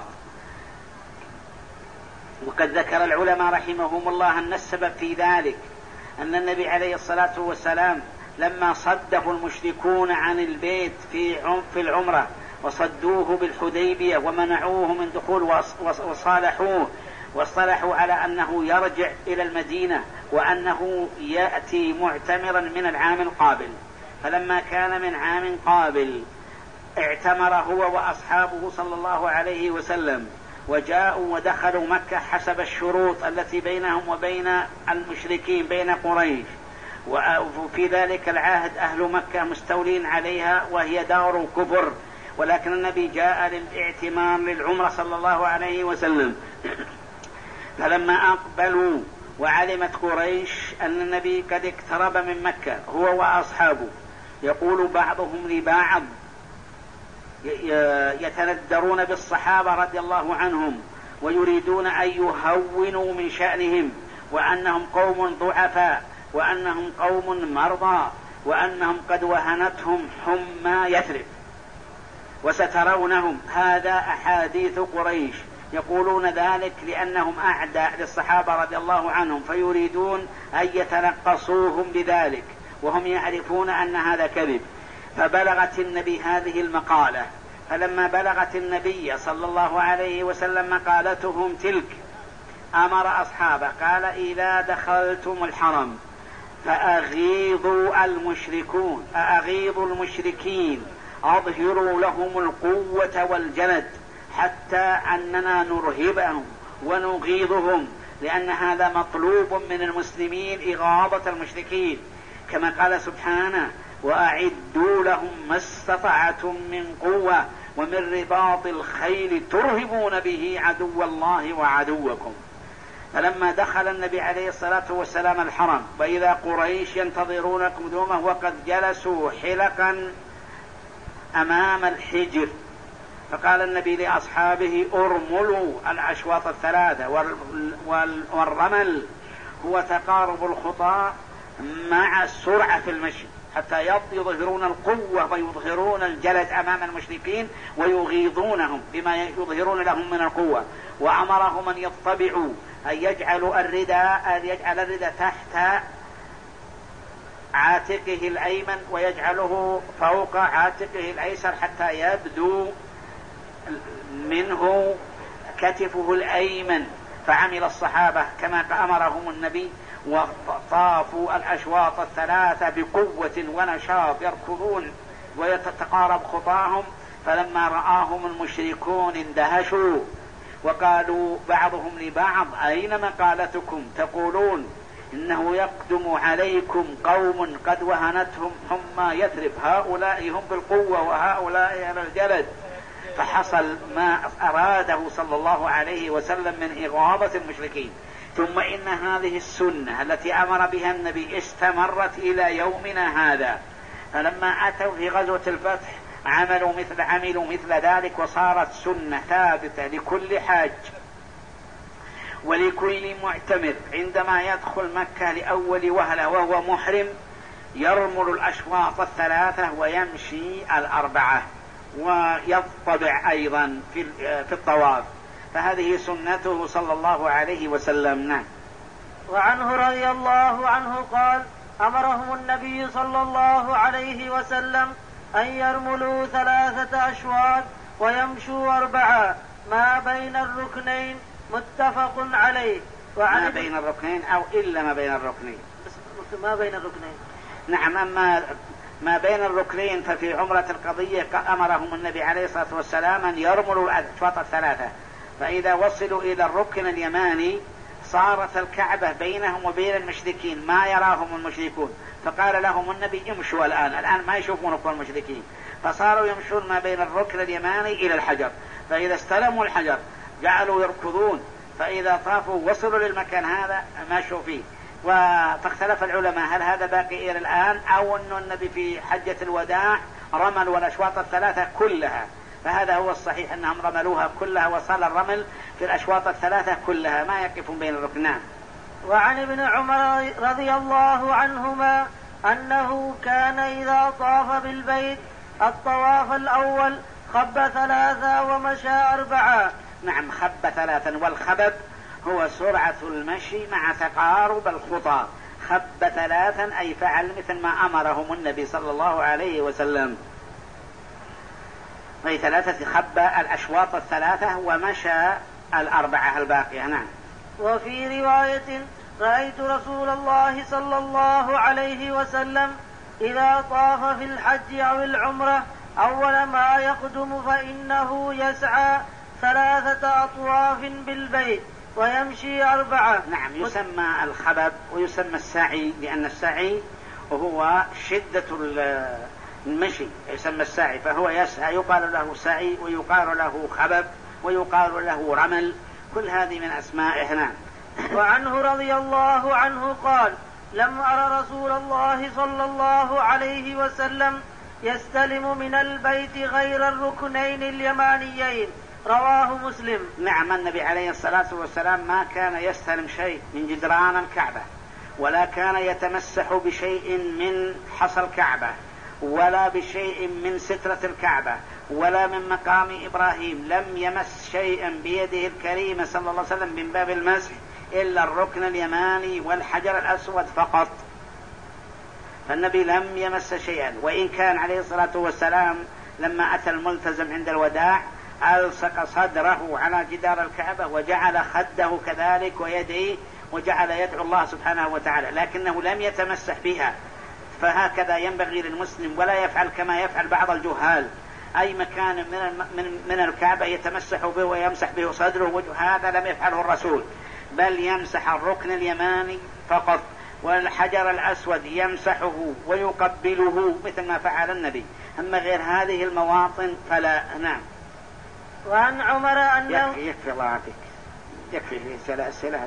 وقد ذكر العلماء رحمهم الله أن السبب في ذلك أن النبي عليه الصلاة والسلام لما صده المشركون عن البيت في العمرة وصدوه بالحديبية ومنعوه من دخول وصالحوه واصطلحوا على أنه يرجع إلى المدينة وأنه يأتي معتمرا من العام القابل، فلما كان من عام قابل اعتمر هو وأصحابه صلى الله عليه وسلم وجاءوا ودخلوا مكة حسب الشروط التي بينهم وبين المشركين بين قريش، وفي ذلك العهد أهل مكة مستولين عليها وهي دار كفر، ولكن النبي جاء للاعتمار للعمرة صلى الله عليه وسلم. فلما أقبلوا وعلمت قريش أن النبي قد اقترب من مكة هو وأصحابه، يقول بعضهم لبعض يتندرون بالصحابة رضي الله عنهم ويريدون أن يهونوا من شأنهم، وأنهم قوم ضعفاء وأنهم قوم مرضى وأنهم قد وهنتهم حمى يثرب وسترونهم. هذا أحاديث قريش يقولون ذلك لأنهم أعداء للصحابة رضي الله عنهم، فيريدون أن يتنقصوهم بذلك وهم يعرفون أن هذا كذب. فبلغت النبي هذه المقالة، فلما بلغت النبي صلى الله عليه وسلم مقالتهم تلك أمر أصحابه قال إذا دخلتم الحرم فأغيظوا المشركون أغيظوا المشركين أظهروا لهم القوة والجلد حتى أننا نرهبهم ونغيظهم، لأن هذا مطلوب من المسلمين إغاظة المشركين، كما قال سبحانه وأعدوا لهم ما استطعتم من قوة ومن رباط الخيل ترهبون به عدو الله وعدوكم. فلما دخل النبي عليه الصلاة والسلام الحرم وإذا قريش ينتظرون قدومه وقد جلسوا حلقا أمام الحجر، فقال النبي لأصحابه ارملوا الأشواط الثلاثة، والرمل هو تقارب الخطى مع السرعة في المشي حتى يظهرون القوة ويظهرون الجلد أمام المشركين ويغيظونهم بما يظهرون لهم من القوة. وأمرهم أن يطبعوا أن يجعلوا الرداء أن يجعل الرداء تحت عاتقه الأيمن ويجعله فوق عاتقه الأيسر حتى يبدو منه كتفه الأيمن. فعمل الصحابة كما أمرهم النبي وطافوا الأشواط الثلاثة بقوة ونشاط يركضون ويتقارب خطاهم. فلما رآهم المشركون اندهشوا وقالوا بعضهم لبعض أين مقالتكم؟ تقولون إنه يقدم عليكم قوم قد وهنتهم حمى يثرب، هؤلاء هم بالقوة وهؤلاء على الجلد. فحصل ما أراده صلى الله عليه وسلم من إغاظة المشركين. ثم إن هذه السنة التي أمر بها النبي استمرت إلى يومنا هذا، فلما أتوا في غزوة الفتح عملوا مثل عملوا مثل ذلك، وصارت سنة ثابتة لكل حاج ولكل معتمر عندما يدخل مكة لأول وهلة وهو محرم يرمل الأشواط الثلاثة ويمشي الأربعة ويطبع أيضا في الطواف، فهذه سنته صلى الله عليه وسلم. نعم. وعنه رضي الله عنه قال أمرهم النبي صلى الله عليه وسلم أن يرملوا ثلاثة أشواط ويمشوا أربعة ما بين الركنين متفق عليه. ما بين الركنين أو إلا ما بين الركنين ما بين الركنين. نعم. أما ما بين الركنين ففي عمرة القضية أمرهم النبي عليه الصلاة والسلام أن يرملوا الأشواط الثلاثة، فإذا وصلوا إلى الركن اليماني صارت الكعبة بينهم وبين المشركين ما يراهم المشركون، فقال لهم النبي امشوا الآن الآن ما يشوفونكم المشركين، فصاروا يمشون ما بين الركن اليماني إلى الحجر، فإذا استلموا الحجر جعلوا يركضون، فإذا طافوا وصلوا للمكان هذا مشوا فيه. وتختلف العلماء هل هذا باقي إلى الآن أو أن النبي في حجة الوداع رملوا الأشواط الثلاثة كلها، فهذا هو الصحيح أنهم رملوها كلها، وصل الرمل في الأشواط الثلاثة كلها ما يقفون بين الركنان. وعن ابن عمر رضي الله عنهما أنه كان إذا طاف بالبيت الطواف الأول خب ثلاثا ومشى أربعا. نعم، خب ثلاثا، والخبب هو سرعة المشي مع تقارب الخطى. خب ثلاثا أي فعل مثل ما أمرهم النبي صلى الله عليه وسلم، أي ثلاثة خب الأشواط الثلاثة ومشى الأربعة الباقية. نعم. وفي رواية رأيت رسول الله صلى الله عليه وسلم إذا طاف في الحج أو العمرة أول ما يقدم فإنه يسعى ثلاثة أطواف بالبيت ويمشي أربعة. نعم، يسمى الخبب ويسمى السعي، لأن السعي هو شدة المشي يسمى السعي، فهو يسعى، يقال له سعي ويقال له خبب ويقال له رمل، كل هذه من أسمائه. نعم. وعنه رضي الله عنه قال لم أر رسول الله صلى الله عليه وسلم يستلم من البيت غير الركنين اليمانيين، رواه مسلم. نعم، النبي عليه الصلاة والسلام ما كان يستلم شيء من جدران الكعبة، ولا كان يتمسح بشيء من حصى الكعبة، ولا بشيء من سترة الكعبة، ولا من مقام إبراهيم، لم يمس شيئا بيده الكريمة صلى الله عليه وسلم من باب المسح إلا الركن اليماني والحجر الأسود فقط، فالنبي لم يمس شيئا. وإن كان عليه الصلاة والسلام لما أتى الملتزم عند الوداع ألصق صدره على جدار الكعبة وجعل خده كذلك ويديه وجعل يدعو الله سبحانه وتعالى، لكنه لم يتمسح بها. فهكذا ينبغي للمسلم، ولا يفعل كما يفعل بعض الجهال، أي مكان من من الكعبة يتمسح به ويمسح به صدره وجهه، هذا لم يفعله الرسول، بل يمسح الركن اليماني فقط، والحجر الأسود يمسحه ويقبله مثل ما فعل النبي، أما غير هذه المواطن فلا. نعم. وعن عمر أنه يكفي يكفي الله يعافيك، يكفي سلاسل.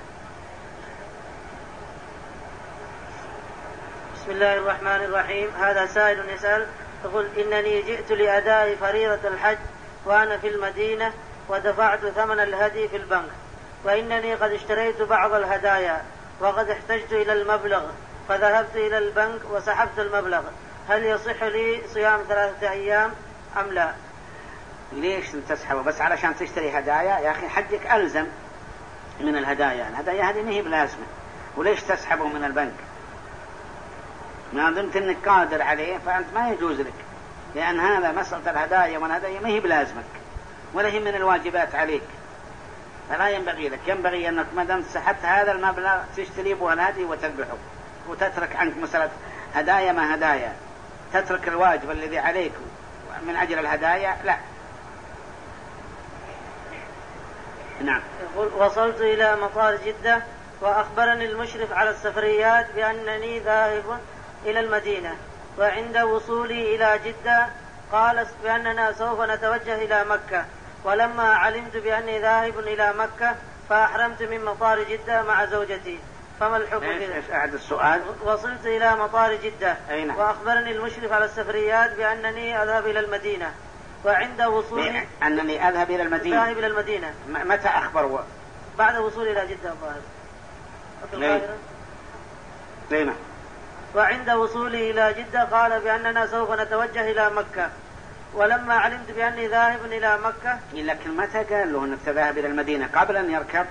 بسم الله الرحمن الرحيم. هذا سائل يسأل يقول إنني جئت لأداء فريضة الحج وأنا في المدينة ودفعت ثمن الهدي في البنك، وإنني قد اشتريت بعض الهدايا وقد احتجت إلى المبلغ، فذهبت إلى البنك وسحبت المبلغ، هل يصح لي صيام ثلاثة أيام أم لا؟ ليش تسحبه بس علشان تشتري هدايا؟ يا أخي حجك ألزم من الهدايا، الهدايا هذه ما هي بلازمة، وليش تسحبه من البنك؟ ما دمت انك قادر عليه فأنت ما يجوز لك، لأن هذا مسألة الهدايا والهدايا ما هي بلازمك ولا هي من الواجبات عليك، فلا ينبغي لك. ينبغي أنك ما دمت سحبت هذا المبلغ تشتري به الهدي وتذبحه، وتترك عنك مسألة هدايا ما هدايا، تترك الواجب الذي عليك من أجل الهدايا، لا. نعم. يقول وصلت إلى مطار جدة وأخبرني المشرف على السفريات بأنني ذاهب إلى المدينة، وعند وصولي إلى جدة قال بأننا سوف نتوجه إلى مكة، ولما علمت بأني ذاهب إلى مكة فأحرمت من مطار جدة مع زوجتي، فما الحكم؟ ايش أعد السؤال؟ وصلت إلى مطار جدة أين؟ وأخبرني المشرف على السفريات بأنني أذهب إلى المدينة، وعند وصولي أنني أذهب إلى المدينة. أذهب إلى المدينة. متى أخبر؟ بعد وصولي إلى جدة الظاهر. ليه؟ وعند وصولي إلى جدة قال بأننا سوف نتوجه إلى مكة، ولما علمت بأني ذاهب إلى مكة. لكن متى قال له أنك تذهب إلى المدينة؟ قبل أن يركب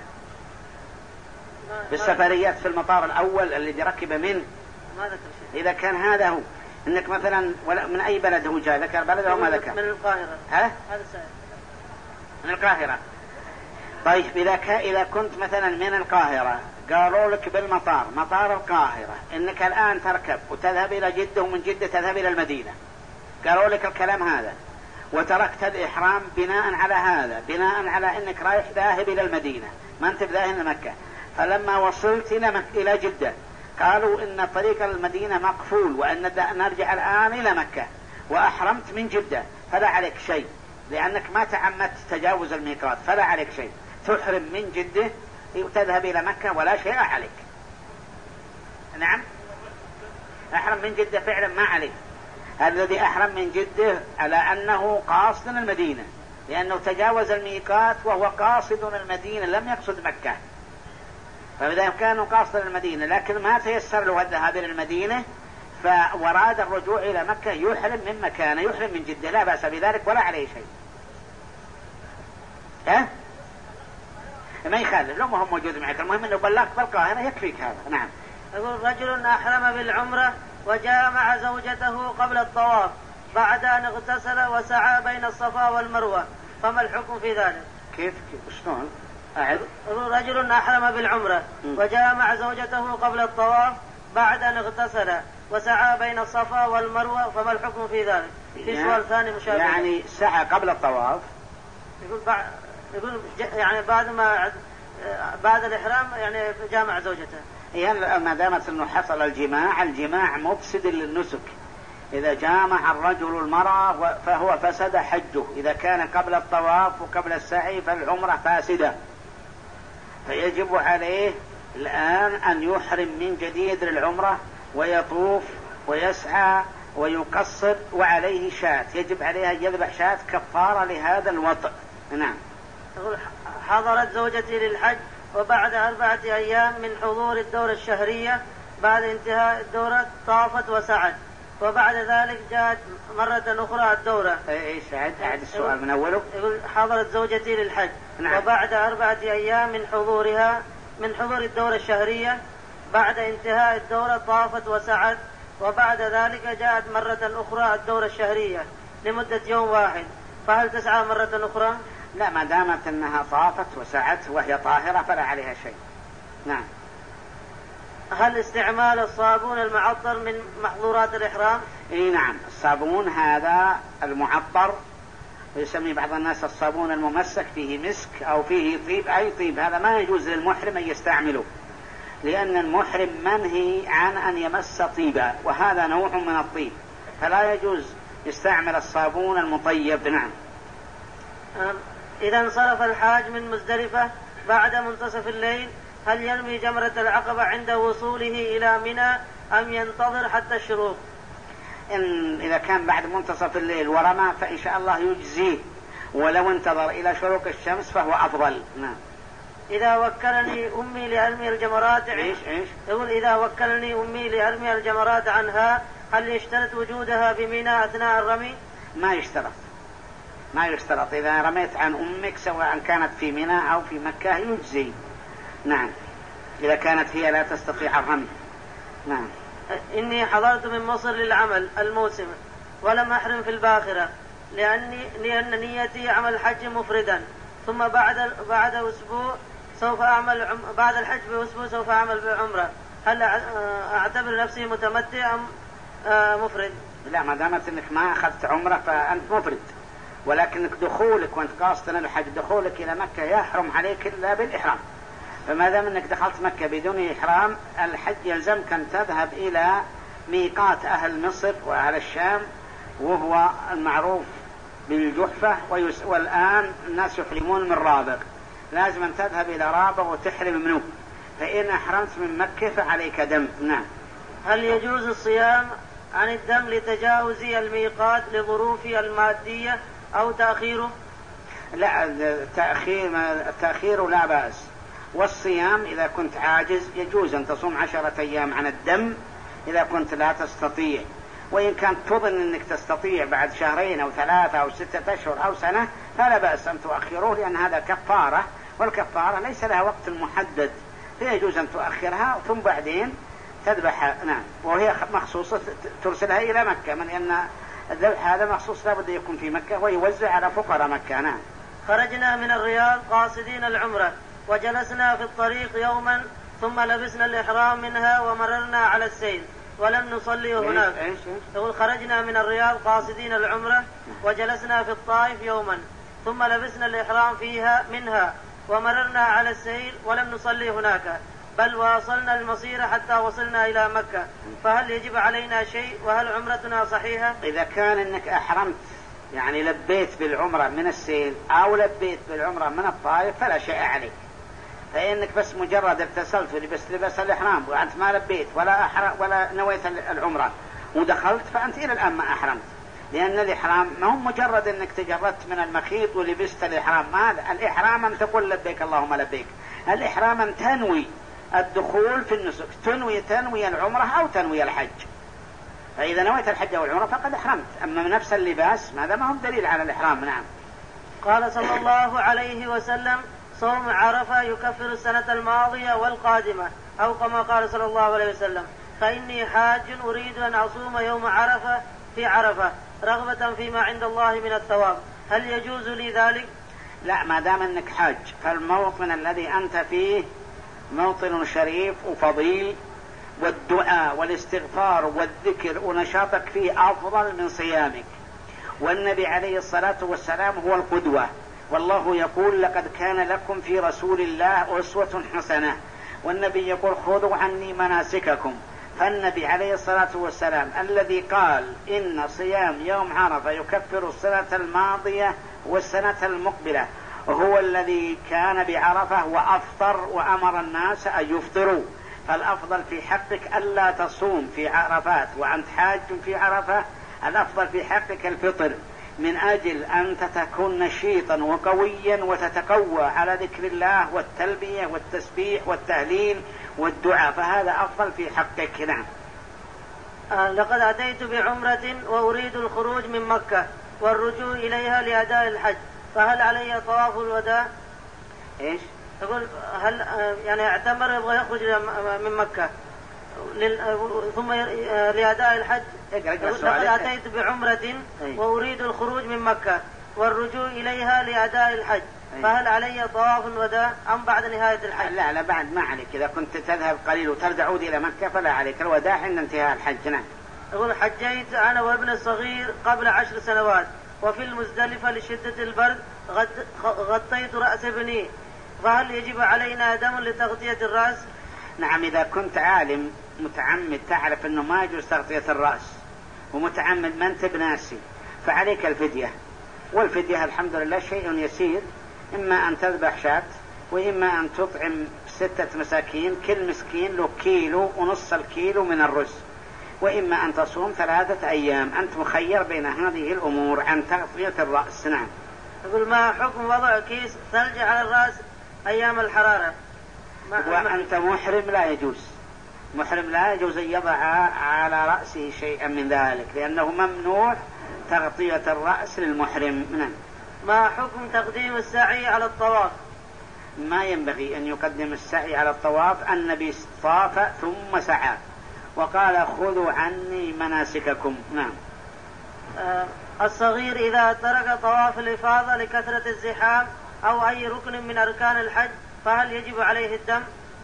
بالسفريات في المطار الأول الذي ركب منه؟ ما ذكر شيء. إذا كان هذا هو، إنك مثلا من أي بلد هو جاء؟ ذكر بلد أو ما ذكر؟ من القاهرة. ها؟ هذا سائل. من القاهرة. طيب إذا إذا كنت مثلا من القاهرة قالوا لك بالمطار مطار القاهرة إنك الآن تركب وتذهب إلى جدة، ومن جدة تذهب إلى المدينة، قالوا لك الكلام هذا، وتركت الإحرام بناء على هذا، بناء على أنك رايح ذاهب إلى المدينة ما أنت ذاهب إلى مكة، فلما وصلت إلى, مك... إلى جدة قالوا إن طريق المدينة مقفول وأن نرجع الآن إلى مكة وأحرمت من جدة، فلا عليك شيء لأنك ما تعمدت تجاوز الميقات، فلا عليك شيء، تحرم من جدة وتذهب إلى مكة ولا شيء عليك. نعم أحرم من جدة فعلا ما عليك. الذي أحرم من جدة على أنه قاصد المدينة لأنه تجاوز الميقات وهو قاصد المدينة لم يقصد مكة، فإذا كانوا قاصد المدينة لكن ما تيسر له الذهاب إلى المدينة فوراد الرجوع إلى مكة يحرم من مكانه، يحرم من جدة لا بأس بذلك ولا عليه شيء. ها ما يخالف لو ما هم موجود معك، المهم أنه بلغت بالقاهرة يكفيك هذا. نعم. يقول رجل أحرم بالعمرة وجاء مع زوجته قبل الطواف بعد أن اغتسل وسعى بين الصفا والمروة، فما الحكم في ذلك؟ كيف كيف شلون؟ أعد. يقول رجل أحرم بالعمرة وجاء مع زوجته قبل الطواف بعد أن اغتسل وسعى بين الصفا والمروة، فما الحكم في ذلك؟ في يعني سؤال ثاني مشابه. يعني سعى قبل الطواف. يقول بعد يقول يعني بعد ما بعد الإحرام يعني جامع زوجته. يعني ما دامت انه حصل الجماع، الجماع مفسد للنسك. اذا جامع الرجل المرأة فهو فسد حجه، اذا كان قبل الطواف وقبل السعي فالعمرة فاسدة، فيجب عليه الآن أن يحرم من جديد للعمرة ويطوف ويسعى ويقصر وعليه شاة، يجب عليه أن يذبح شاة كفارة لهذا الوطء. نعم. حضرت زوجتي للحج وبعد أربعة أيام من حضور الدورة الشهرية بعد انتهاء الدورة طافت وسعت، وبعد ذلك جاءت مرة أخرى الدورة. ايش عد عد السؤال من أوله. يقول حضرت زوجتي للحج. نعم. وبعد أربعة أيام من حضورها من حضور الدورة الشهرية بعد انتهاء الدورة طافت وسعت، وبعد ذلك جاءت مرة أخرى الدورة الشهرية لمدة يوم واحد، فهل تسعى مرة أخرى؟ لا، ما دامت أنها طافت وسعت وهي طاهرة فلا عليها شيء. نعم. هل استعمال الصابون المعطر من محظورات الإحرام؟ اي نعم، الصابون هذا المعطر ويسمي بعض الناس الصابون الممسك فيه مسك أو فيه طيب، أي طيب، هذا ما يجوز للمحرم أن يستعمله، لأن المحرم منهي عن أن يمس طيبا وهذا نوع من الطيب، فلا يجوز يستعمل الصابون المطيب. نعم. إذا انصرف الحاج من مزدلفة بعد منتصف الليل هل يرمي جمرة العقبة عند وصوله إلى منى أم ينتظر حتى الشروق؟ إن إذا كان بعد منتصف الليل ورمى فإن شاء الله يجزيه، ولو انتظر إلى شروق الشمس فهو أفضل. نعم. إذا وكلني أمي لأرمي الجمرات عيش عيش يقول إذا وكلني أمي لأرمي الجمرات عنها هل يشترط وجودها بمنى أثناء الرمي؟ ما يشترط، ما يشترط. إذا رميت عن أمك سواء كانت في منى أو في مكة يجزي. نعم، إذا كانت هي لا تستطيع الرمي. نعم. إني حضرت من مصر للعمل الموسم ولم أحرم في الباخرة لأني لأن نيتي عمل حج مفردا، ثم بعد بعد أسبوع سوف أعمل بعد الحج بأسبوع سوف أعمل بعمرة، هل أعتبر نفسي متمتع أم مفرد؟ لا، ما دامت إنك ما أخذت عمرة فأنت مفرد، ولكنك دخولك وأنت قاصد الحج دخولك إلى مكة يحرم عليك إلا بالإحرام، فما دام أنك دخلت مكة بدون إحرام الحج يلزمك أن تذهب إلى ميقات أهل مصر وأهل الشام وهو المعروف بالجحفة، والآن الناس يحرمون من رابغ، لازم أن تذهب إلى رابغ وتحرم منه، فإن أحرمت من مكة فعليك دم. نعم. هل يجوز الصيام عن الدم لتجاوز الميقات لظروفه المادية أو تأخيره؟ لا، التأخير, التأخير لا بأس، والصيام إذا كنت عاجز يجوز أن تصوم عشرة أيام عن الدم إذا كنت لا تستطيع، وإن كانت تظن أنك تستطيع بعد شهرين أو ثلاثة أو ستة أشهر أو سنة فلا بأس أن تؤخروه، لأن هذا كفارة، والكفارة ليس لها وقت محدد، فيجوز أن تؤخرها ثم بعدين تذبح. نعم. وهي مخصوصة ترسلها إلى مكة، من أن الذبح هذا مخصوص لابد يكون في مكة ويوزع على فقراء مكة. نعم. خرجنا من الرياض قاصدين العمرة وجلسنا في الطريق يوما ثم لبسنا الإحرام منها ومررنا على السيل، ولم نصلي هناك. يقول خرجنا من الرياض قاصدين العمرة وجلسنا في الطائف يوما ثم لبسنا الإحرام فيها منها ومررنا على السيل ولم نصلي هناك بل واصلنا المصير حتى وصلنا إلى مكة، فهل يجب علينا شيء وهل عمرتنا صحيحة؟ إذا كان أنك أحرمت يعني لبيت بالعمرة من السيل أو لبيت بالعمرة من الطائف فلا شيء عليك، فإنك بس مجرد اغتسلت ولبست لبس الإحرام وأنت ما لبيت ولا أحرم ولا نويت العمرة ودخلت فأنت إلى الآن ما أحرمت، لأن الإحرام ما هو مجرد أنك تجردت من المخيط ولبست الإحرام، ما الإحرام أن تقول لبيك اللهم لبيك، الإحرام أن تنوي الدخول في النسك، تنوي تنوي العمرة أو تنوي الحج، فإذا نويت الحج أو العمرة فقد أحرمت. أما من نفس اللباس هذا ما هو دليل على الإحرام. نعم. قال صلى الله عليه وسلم صوم عرفة يكفر السنة الماضية والقادمة، أو كما قال صلى الله عليه وسلم فإني حاج أريد أن أصوم يوم عرفة في عرفة رغبة فيما عند الله من الثواب، هل يجوز لي ذلك؟ لا، ما دام أنك حاج فالموطن الذي أنت فيه موطن شريف وفضيل، والدعاء والاستغفار والذكر ونشاطك فيه أفضل من صيامك، والنبي عليه الصلاة والسلام هو القدوة، والله يقول لقد كان لكم في رسول الله أسوة حسنة، والنبي يقول خذوا عني مناسككم، فالنبي عليه الصلاة والسلام الذي قال إن صيام يوم عرفة يكفر السنة الماضية والسنة المقبلة هو الذي كان بعرفة وأفطر وأمر الناس أن يفطروا، فالأفضل في حقك ألا تصوم في عرفات وأنت حاج في عرفة، الأفضل في حقك الفطر من أجل أن تكون نشيطا وقويا وتتقوى على ذكر الله والتلبية والتسبيح والتهليل والدعاء، فهذا أفضل في حقك. نعم. آه لقد أتيت بعمرة وأريد الخروج من مكة والرجوع إليها لأداء الحج، فهل علي طواف الوداع؟ إيش؟ يقول هل يعني اعتمر يبغى يخرج من مكة ثم لأداء الحج، لقد أتيت بعمرة وأريد الخروج من مكة والرجوع إليها لأداء الحج، فهل علي طواف الوداع أم بعد نهاية الحج؟ لا لا بعد ما عليك، إذا كنت تذهب قليل وترجع إلى مكة فلا عليك الوداع عند انتهاء الحج. نعم. يقول حجيت أنا وابن الصغير قبل عشر سنوات وفي المزدلفة لشدة البرد غطيت رأس ابني، فهل يجب علينا دم لتغطية الرأس؟ نعم، إذا كنت عالم متعمد تعرف أنه ما يجوز تغطية الرأس ومتعمد ما أنت بناسي فعليك الفدية، والفدية الحمد لله شيء يسير، إما أن تذبح شاة وإما أن تطعم ستة مساكين كل مسكين له كيلو ونص الكيلو من الرز، وإما أن تصوم ثلاثة أيام، أنت مخير بين هذه الأمور عن تغطية الرأس. نعم. يقول ما حكم وضع كيس ثلج على الرأس أيام الحرارة؟ وأنت محرم لا يجوز، محرم لا يجوز أن يضع على رأسه شيئا من ذلك، لأنه ممنوع تغطية الرأس للمحرم. نعم. ما حكم تقديم السعي على الطواف؟ ما ينبغي أن يقدم السعي على الطواف، النبي طاف ثم سعى وقال خذوا عني مناسككم. نعم. آه الصغير إذا ترك طواف الإفاضة لكثرة الزحام أو أي ركن من أركان الحج فهل يجب عليه الدم؟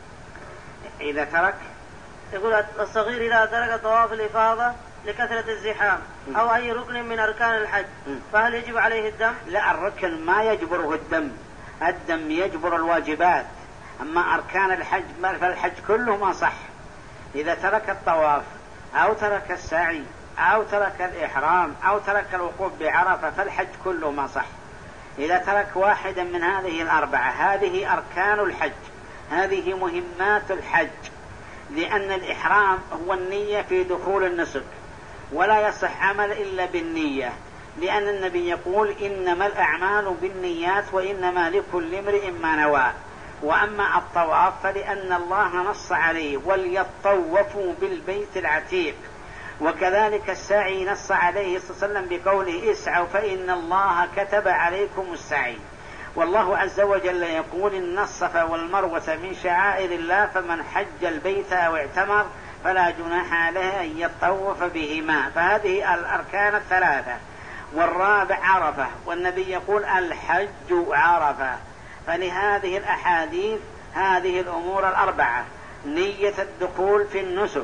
إذا ترك، يقول الصغير إذا ترك طواف الإفاضة لكثرة الزحام أو أي ركن من أركان الحج فهل يجب عليه الدم؟ لا، الركن ما يجبره الدم، الدم يجبر الواجبات، أما أركان الحج فالحج كله ما صح. إذا ترك الطواف أو ترك السعي أو ترك الإحرام أو ترك الوقوف بعرفة فالحج كله ما صح. إذا ترك واحدا من هذه الأربعة هذه أركان الحج، هذه مهمات الحج، لأن الإحرام هو النية في دخول النسك، ولا يصح عمل إلا بالنية، لأن النبي يقول إنما الأعمال بالنيات وإنما لكل امرئ ما نوى. وأما الطواف فلأن الله نص عليه وليطوفوا بالبيت العتيق، وكذلك السعي نص عليه صلى الله عليه وسلم بقوله اسعوا فإن الله كتب عليكم السعي، والله عز وجل يقول إن الصفا والمروة من شعائر الله فمن حج البيت أو اعتمر فلا جناح عليه أن يطوف بهما، فهذه الأركان الثلاثة. والرابع عرفة، والنبي يقول الحج عرفة، فلهذه الأحاديث هذه الأمور الأربعة: نية الدخول في النسك،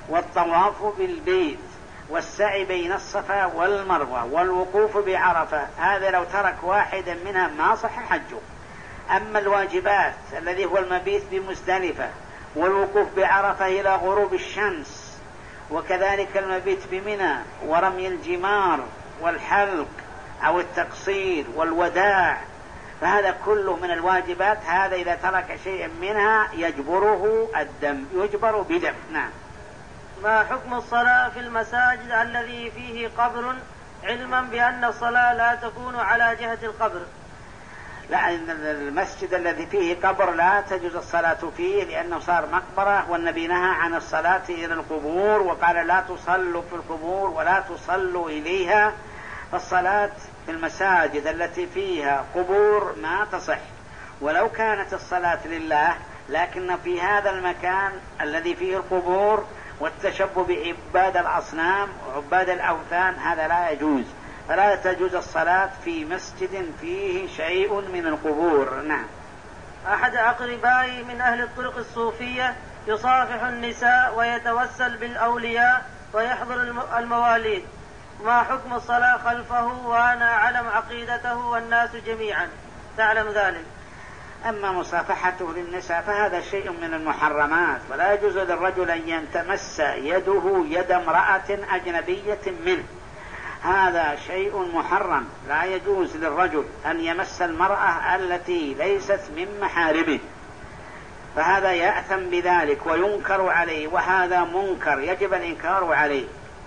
والطواف بالبيت والسعي بين الصفا والمروة والوقوف بعرفة، هذا لو ترك واحدا منها ما صح حجه. أما الواجبات الذي هو المبيت بمزدلفة والوقوف بعرفة إلى غروب الشمس، وكذلك المبيت بمنى ورمي الجمار والحلق أو التقصير والوداع، فهذا كله من الواجبات. هذا إذا ترك شيئا منها يجبره الدم، يجبر بدم. نعم. ما حكم الصلاة في المساجد الذي فيه قبر، علما بأن الصلاة لا تكون على جهة القبر؟ لا، المسجد الذي فيه قبر لا تجوز الصلاة فيه، لأنه صار مقبرة، والنبي نهى عن الصلاة إلى القبور وقال لا تصلوا في القبور ولا تصلوا إليها. فالصلاة في المساجد التي فيها قبور ما تصح، ولو كانت الصلاة لله، لكن في هذا المكان الذي فيه القبور والتشبه بعباد الأصنام وعباد الأوثان هذا لا يجوز، فلا تجوز الصلاة في مسجد فيه شيء من القبور. نعم. أحد أقربائي من أهل الطرق الصوفية يصافح النساء ويتوسل بالأولياء ويحضر المواليد، ما حكم الصلاة خلفه وأنا أعلم عقيدته والناس جميعا تعلم ذلك؟ أما مصافحته للنساء فهذا شيء من المحرمات، ولا يجوز للرجل أن يتمس يده يد امرأة أجنبية منه، هذا شيء محرم. لا يجوز للرجل أن يمس المرأة التي ليست من محارمه، فهذا يأثم بذلك وينكر عليه، وهذا منكر يجب الإنكار عليه.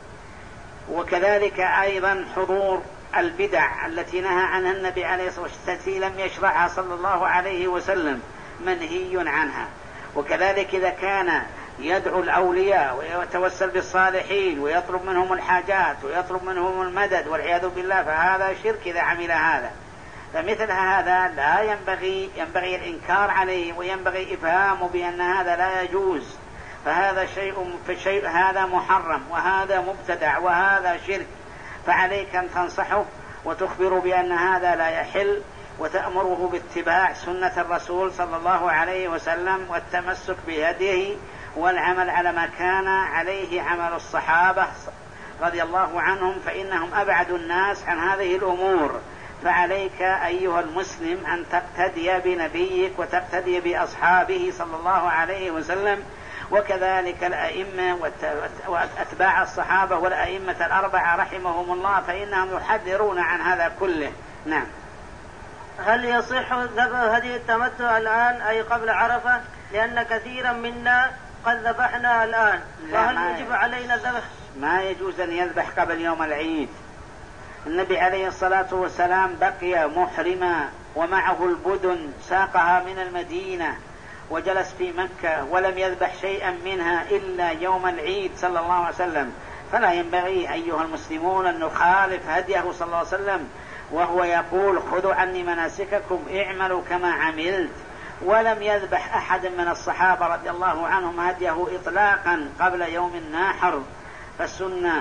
وكذلك أيضا حضور البدع التي نهى عنها النبي عليه الصلاة والسلام التي لم يشرعها صلى الله عليه وسلم منهي عنها. وكذلك إذا كان يدعو الأولياء ويتوسل بالصالحين ويطلب منهم الحاجات ويطلب منهم المدد والعياذ بالله فهذا شرك إذا عمل هذا. فمثل هذا لا ينبغي ينبغي الإنكار عليه، وينبغي إفهامه بأن هذا لا يجوز، فهذا شيء في شيء هذا محرم وهذا مبتدع وهذا شرك. فعليك أن تنصحه وتخبره بأن هذا لا يحل، وتأمره باتباع سنة الرسول صلى الله عليه وسلم والتمسك بهديه والعمل على ما كان عليه عمل الصحابة رضي الله عنهم، فإنهم أبعد الناس عن هذه الأمور. فعليك أيها المسلم أن تقتدي بنبيك وتقتدي بأصحابه صلى الله عليه وسلم، وكذلك الأئمة وأتباع الصحابة والأئمة الأربعة رحمهم الله، فإنهم يحذرون عن هذا كله. نعم. هل يصح ذبح هدي التمتع الآن أي قبل عرفة؟ لأن كثيرا منا قد ذبحنا الآن، فهل يجب علينا الذبح؟ ما يجوز أن يذبح قبل يوم العيد. النبي عليه الصلاة والسلام بقي محرما ومعه البدن ساقها من المدينة وجلس في مكة ولم يذبح شيئا منها إلا يوم العيد صلى الله عليه وسلم. فلا ينبغي أيها المسلمون أن نخالف هديه صلى الله عليه وسلم وهو يقول خذوا عني مناسككم اعملوا كما عملت. ولم يذبح أحد من الصحابة رضي الله عنهم هديه إطلاقا قبل يوم الناحر، فالسنة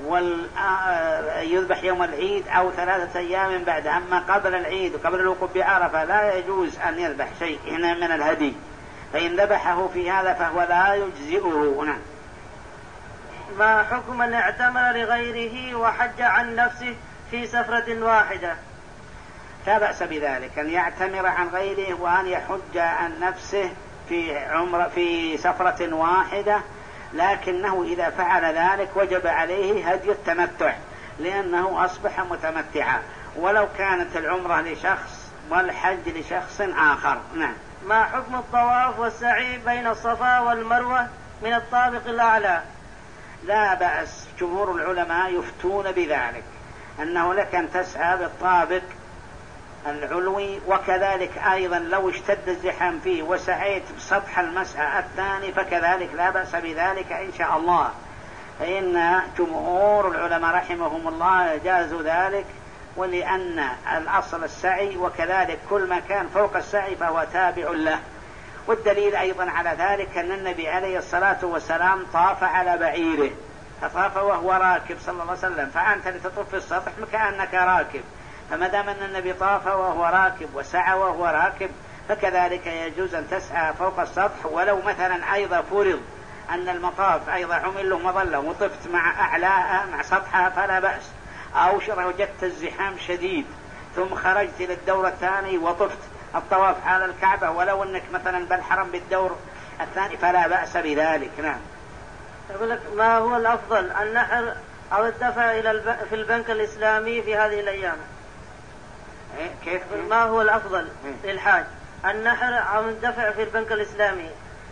يذبح يوم العيد أو ثلاثة أيام بعد. أما قبل العيد وقبل الوقوف بعرفة لا يجوز أن يذبح شيء هنا من الهدي، فإن ذبحه في هذا فهو لا يجزئه. نعم. ما حكم من اعتمر لغيره وحج عن نفسه في سفرة واحدة؟ لا بأس بذلك أن يعتمر عن غيره وأن يحج عن نفسه في عمر في سفرة واحدة، لكنه إذا فعل ذلك وجب عليه هدي التمتع لأنه أصبح متمتعا، ولو كانت العمرة لشخص والحج لشخص آخر. نعم. ما حكم الطواف والسعي بين الصفا والمروة من الطابق الأعلى؟ لا بأس، جمهور العلماء يفتون بذلك أنه لك أن تسعى بالطابق العلوي، وكذلك أيضا لو اشتد الزحام فيه وسعيت بسطح المسعى الثاني فكذلك لا بأس بذلك إن شاء الله، فإن جمهور العلماء رحمهم الله جازوا ذلك، ولأن الأصل السعي وكذلك كل ما كان فوق السعي فهو تابع له. والدليل أيضا على ذلك أن النبي عليه الصلاة والسلام طاف على بعيره فطاف وهو راكب صلى الله عليه وسلم، فأنت لتطوف في السطح كأنك راكب، فما دام أن النبي طاف وهو راكب وسعى وهو راكب فكذلك يجوز أن تسعى فوق السطح. ولو مثلا أيضا فرض أن المطاف أيضا عمل له مظلة وطفت مع أعلاها مع سطحها فلا بأس، أو وجدت الزحام شديد ثم خرجت إلى الدور الثاني وطفت الطواف على الكعبة ولو أنك مثلا بالحرم بالدور الثاني فلا بأس بذلك. نعم. يقول لك ما هو الأفضل النحر أو الدفع إلى الب... في البنك الإسلامي في هذه الأيام؟ إيه كيف؟ ما هو الأفضل إيه؟ للحاج النحر أو الدفع في البنك الإسلامي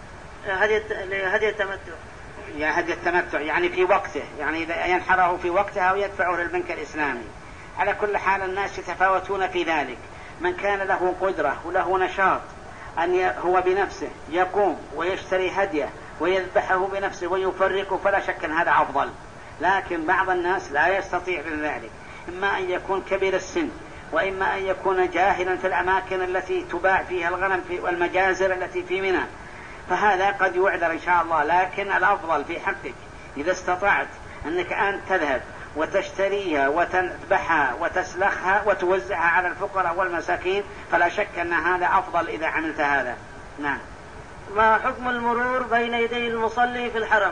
هدي التمتع؟ يا هدي التمتع يعني في وقته، يعني ينحره في وقته أو يدفعه للبنك الإسلامي. على كل حال الناس يتفاوتون في ذلك، من كان له قدرة وله نشاط أن هو بنفسه يقوم ويشتري هديه ويذبحه بنفسه ويفرقه فلا شك أن هذا أفضل، لكن بعض الناس لا يستطيع ذلك، إما أن يكون كبير السن وإما أن يكون جاهلا في الأماكن التي تباع فيها الغنم والمجازر التي في منى، فهذا قد يعذر إن شاء الله. لكن الأفضل في حقك إذا استطعت أنك أنت تذهب وتشتريها وتذبحها وتسلخها وتوزعها على الفقراء والمساكين فلا شك أن هذا أفضل إذا عملت هذا. نعم. ما حكم المرور بين يدي المصلي في الحرم؟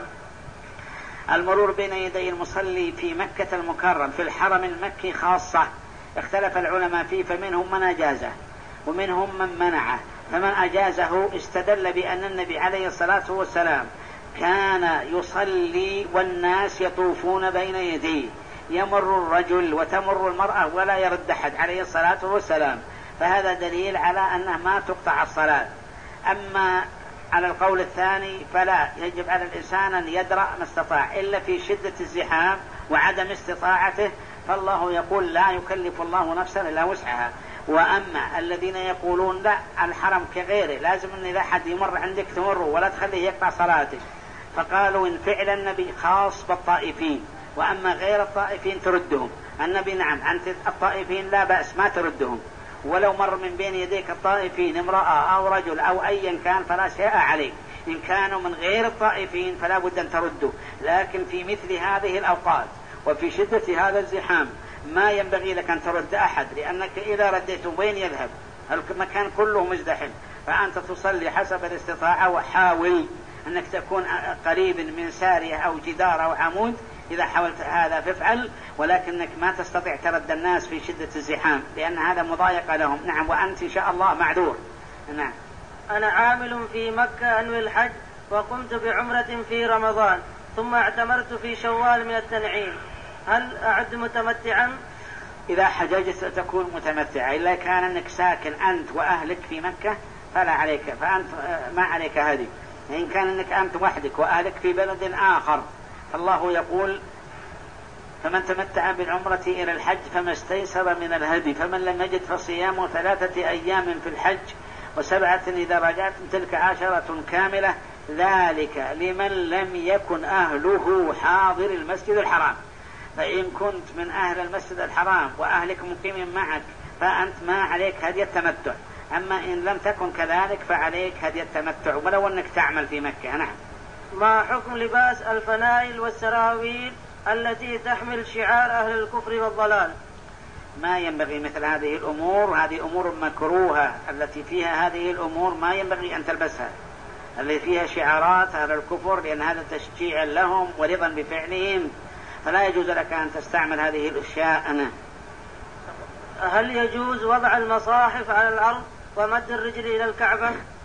المرور بين يدي المصلي في مكة المكرم في الحرم المكي خاصة اختلف العلماء فيه، فمنهم من أجازه ومنهم من منعه. فمن أجازه استدل بأن النبي عليه الصلاة والسلام كان يصلي والناس يطوفون بين يديه، يمر الرجل وتمر المرأة ولا يرد أحد عليه الصلاة والسلام، فهذا دليل على أنه ما تقطع الصلاة. أما على القول الثاني فلا، يجب على الإنسان أن يدرأ ما استطاع إلا في شدة الزحام وعدم استطاعته، فالله يقول لا يكلف الله نفسا إلا وسعها. وأما الذين يقولون لا الحرم كغيره لازم أن إذا حد يمر عندك تمره ولا تخليه يقطع صلاتك، فقالوا إن فعل النبي خاص بالطائفين، وأما غير الطائفين تردهم. النبي نعم أنت الطائفين لا بأس ما تردهم، ولو مر من بين يديك الطائفين امرأة أو رجل أو أيا كان فلا شيء عليك. إن كانوا من غير الطائفين فلا بد أن تردوا، لكن في مثل هذه الأوقات وفي شدة هذا الزحام ما ينبغي لك أن ترد أحد، لأنك إذا رديته وين يذهب؟ المكان كله مزدحم، فأنت تصلي حسب الاستطاعة، وحاول أنك تكون قريب من سارية أو جدار أو عمود، إذا حاولت هذا فافعل، ولكنك ما تستطيع ترد الناس في شدة الزحام لأن هذا مضايق لهم. نعم. وأنت إن شاء الله معذور. نعم. أنا عامل في مكة أنوي الحج وقمت بعمرة في رمضان ثم اعتمرت في شوال من التنعيم، هل أعد متمتعا؟ إذا حججت تكون متمتعا، إلا كان أنك ساكن أنت وأهلك في مكة فلا عليك، فأنت ما عليك هذه. إن كان أنك أنت وحدك وأهلك في بلد آخر، الله يقول فمن تمتع بالعمرة إلى الحج فما استيسر من الهدي، فمن لم يجد فصيام ثلاثة أيام في الحج وسبعة إذا رجعت تلك عشرة كاملة، ذلك لمن لم يكن أهله حاضر المسجد الحرام. فإن كنت من أهل المسجد الحرام وأهلك مقيم معك فأنت ما عليك هدي التمتع، أما إن لم تكن كذلك فعليك هدي التمتع ولو أنك تعمل في مكة. نعم. ما حكم لباس الفنائل والسراويل التي تحمل شعار أهل الكفر والضلال؟ ما ينبغي مثل هذه الأمور، هذه أمور مكروهة، التي فيها هذه الأمور ما ينبغي أن تلبسها، التي فيها شعارات أهل الكفر، لأن هذا تشجيع لهم ورضا بفعلهم، فلا يجوز لك أن تستعمل هذه الأشياء. أنا. هل يجوز وضع المصاحف على الأرض ومد الرجل إلى الكعبة؟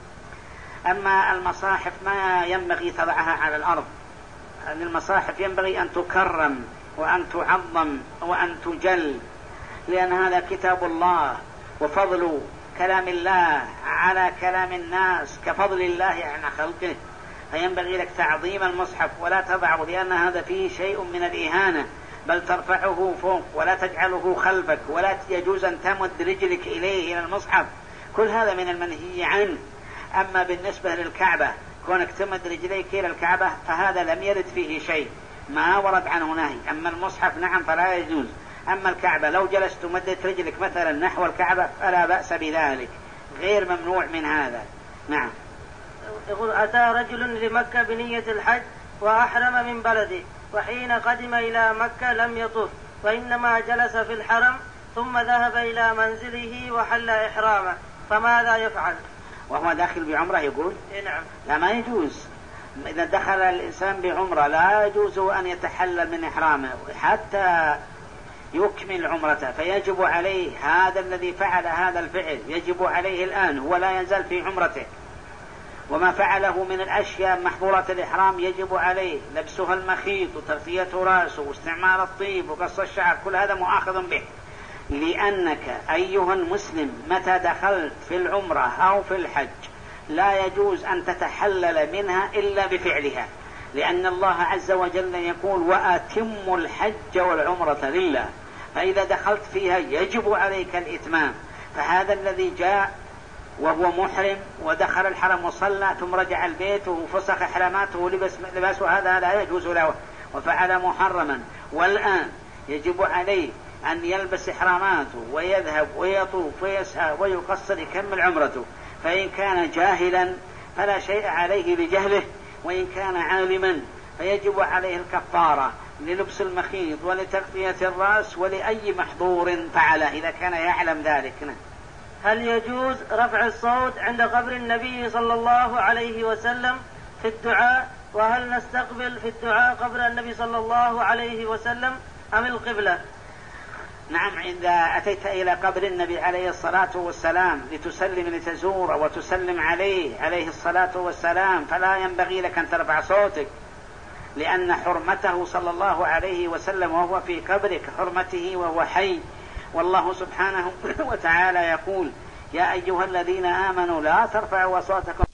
أما المصاحف ما ينبغي تضعها على الأرض، أن المصاحف ينبغي أن تكرم وأن تعظم وأن تجل، لأن هذا كتاب الله وفضل كلام الله على كلام الناس كفضل الله على خلقه، فينبغي لك تعظيم المصحف ولا تضعه، لأن هذا فيه شيء من الإهانة، بل ترفعه فوق ولا تجعله خلفك، ولا يجوز أن تمد رجلك إليه إلى المصحف، كل هذا من المنهي عنه. أما بالنسبة للكعبة كونك تمد رجليك إلى الكعبة فهذا لم يرد فيه شيء، ما ورد عنه نهي. أما المصحف نعم فلا يجوز. أما الكعبة لو جلست ومدت رجلك مثلا نحو الكعبة فلا بأس بذلك، غير ممنوع من هذا. نعم. يقول أتى رجل لمكة بنية الحج وأحرم من بلده، وحين قدم إلى مكة لم يطف وإنما جلس في الحرم ثم ذهب إلى منزله وحل إحرامه، فماذا يفعل؟ وهو داخل بعمره يقول؟ نعم. لا ما يجوز، إذا دخل الإنسان بعمرة لا يجوز أن يتحلل من إحرامه حتى يكمل عمرته، فيجب عليه هذا الذي فعل هذا الفعل يجب عليه الآن، هو لا يزال في عمرته. وما فعله من الأشياء محظورة الإحرام يجب عليه لبسها المخيط وتغطية رأسه واستعمال الطيب وقص الشعر، كل هذا مؤاخذ به. لأنك أيها المسلم متى دخلت في العمرة أو في الحج لا يجوز أن تتحلل منها إلا بفعلها، لأن الله عز وجل يقول وأتموا الحج والعمرة لله، فإذا دخلت فيها يجب عليك الإتمام. فهذا الذي جاء وهو محرم ودخل الحرم وصلى ثم رجع البيت وفسخ إحراماته ولبس لباسه هذا لا يجوز له وفعل محرما، والآن يجب عليه أن يلبس إحراماته ويذهب ويطوف ويسعى ويقصر يكمل عمرته. فإن كان جاهلا فلا شيء عليه لجهله، وإن كان عالما فيجب عليه الكفارة للبس المخيط ولتغطية الرأس ولأي محظور فعله إذا كان يعلم ذلك. هل يجوز رفع الصوت عند قبر النبي صلى الله عليه وسلم في الدعاء؟ وهل نستقبل في الدعاء قبر النبي صلى الله عليه وسلم أم القبلة؟ نعم، إذا أتيت إلى قبر النبي عليه الصلاة والسلام لتسلم لتزور وتسلم عليه عليه الصلاة والسلام فلا ينبغي لك أن ترفع صوتك، لأن حرمته صلى الله عليه وسلم وهو في قبرك حرمته وهو حي. والله سبحانه وتعالى يقول يا أيها الذين آمنوا لا ترفعوا أصواتكم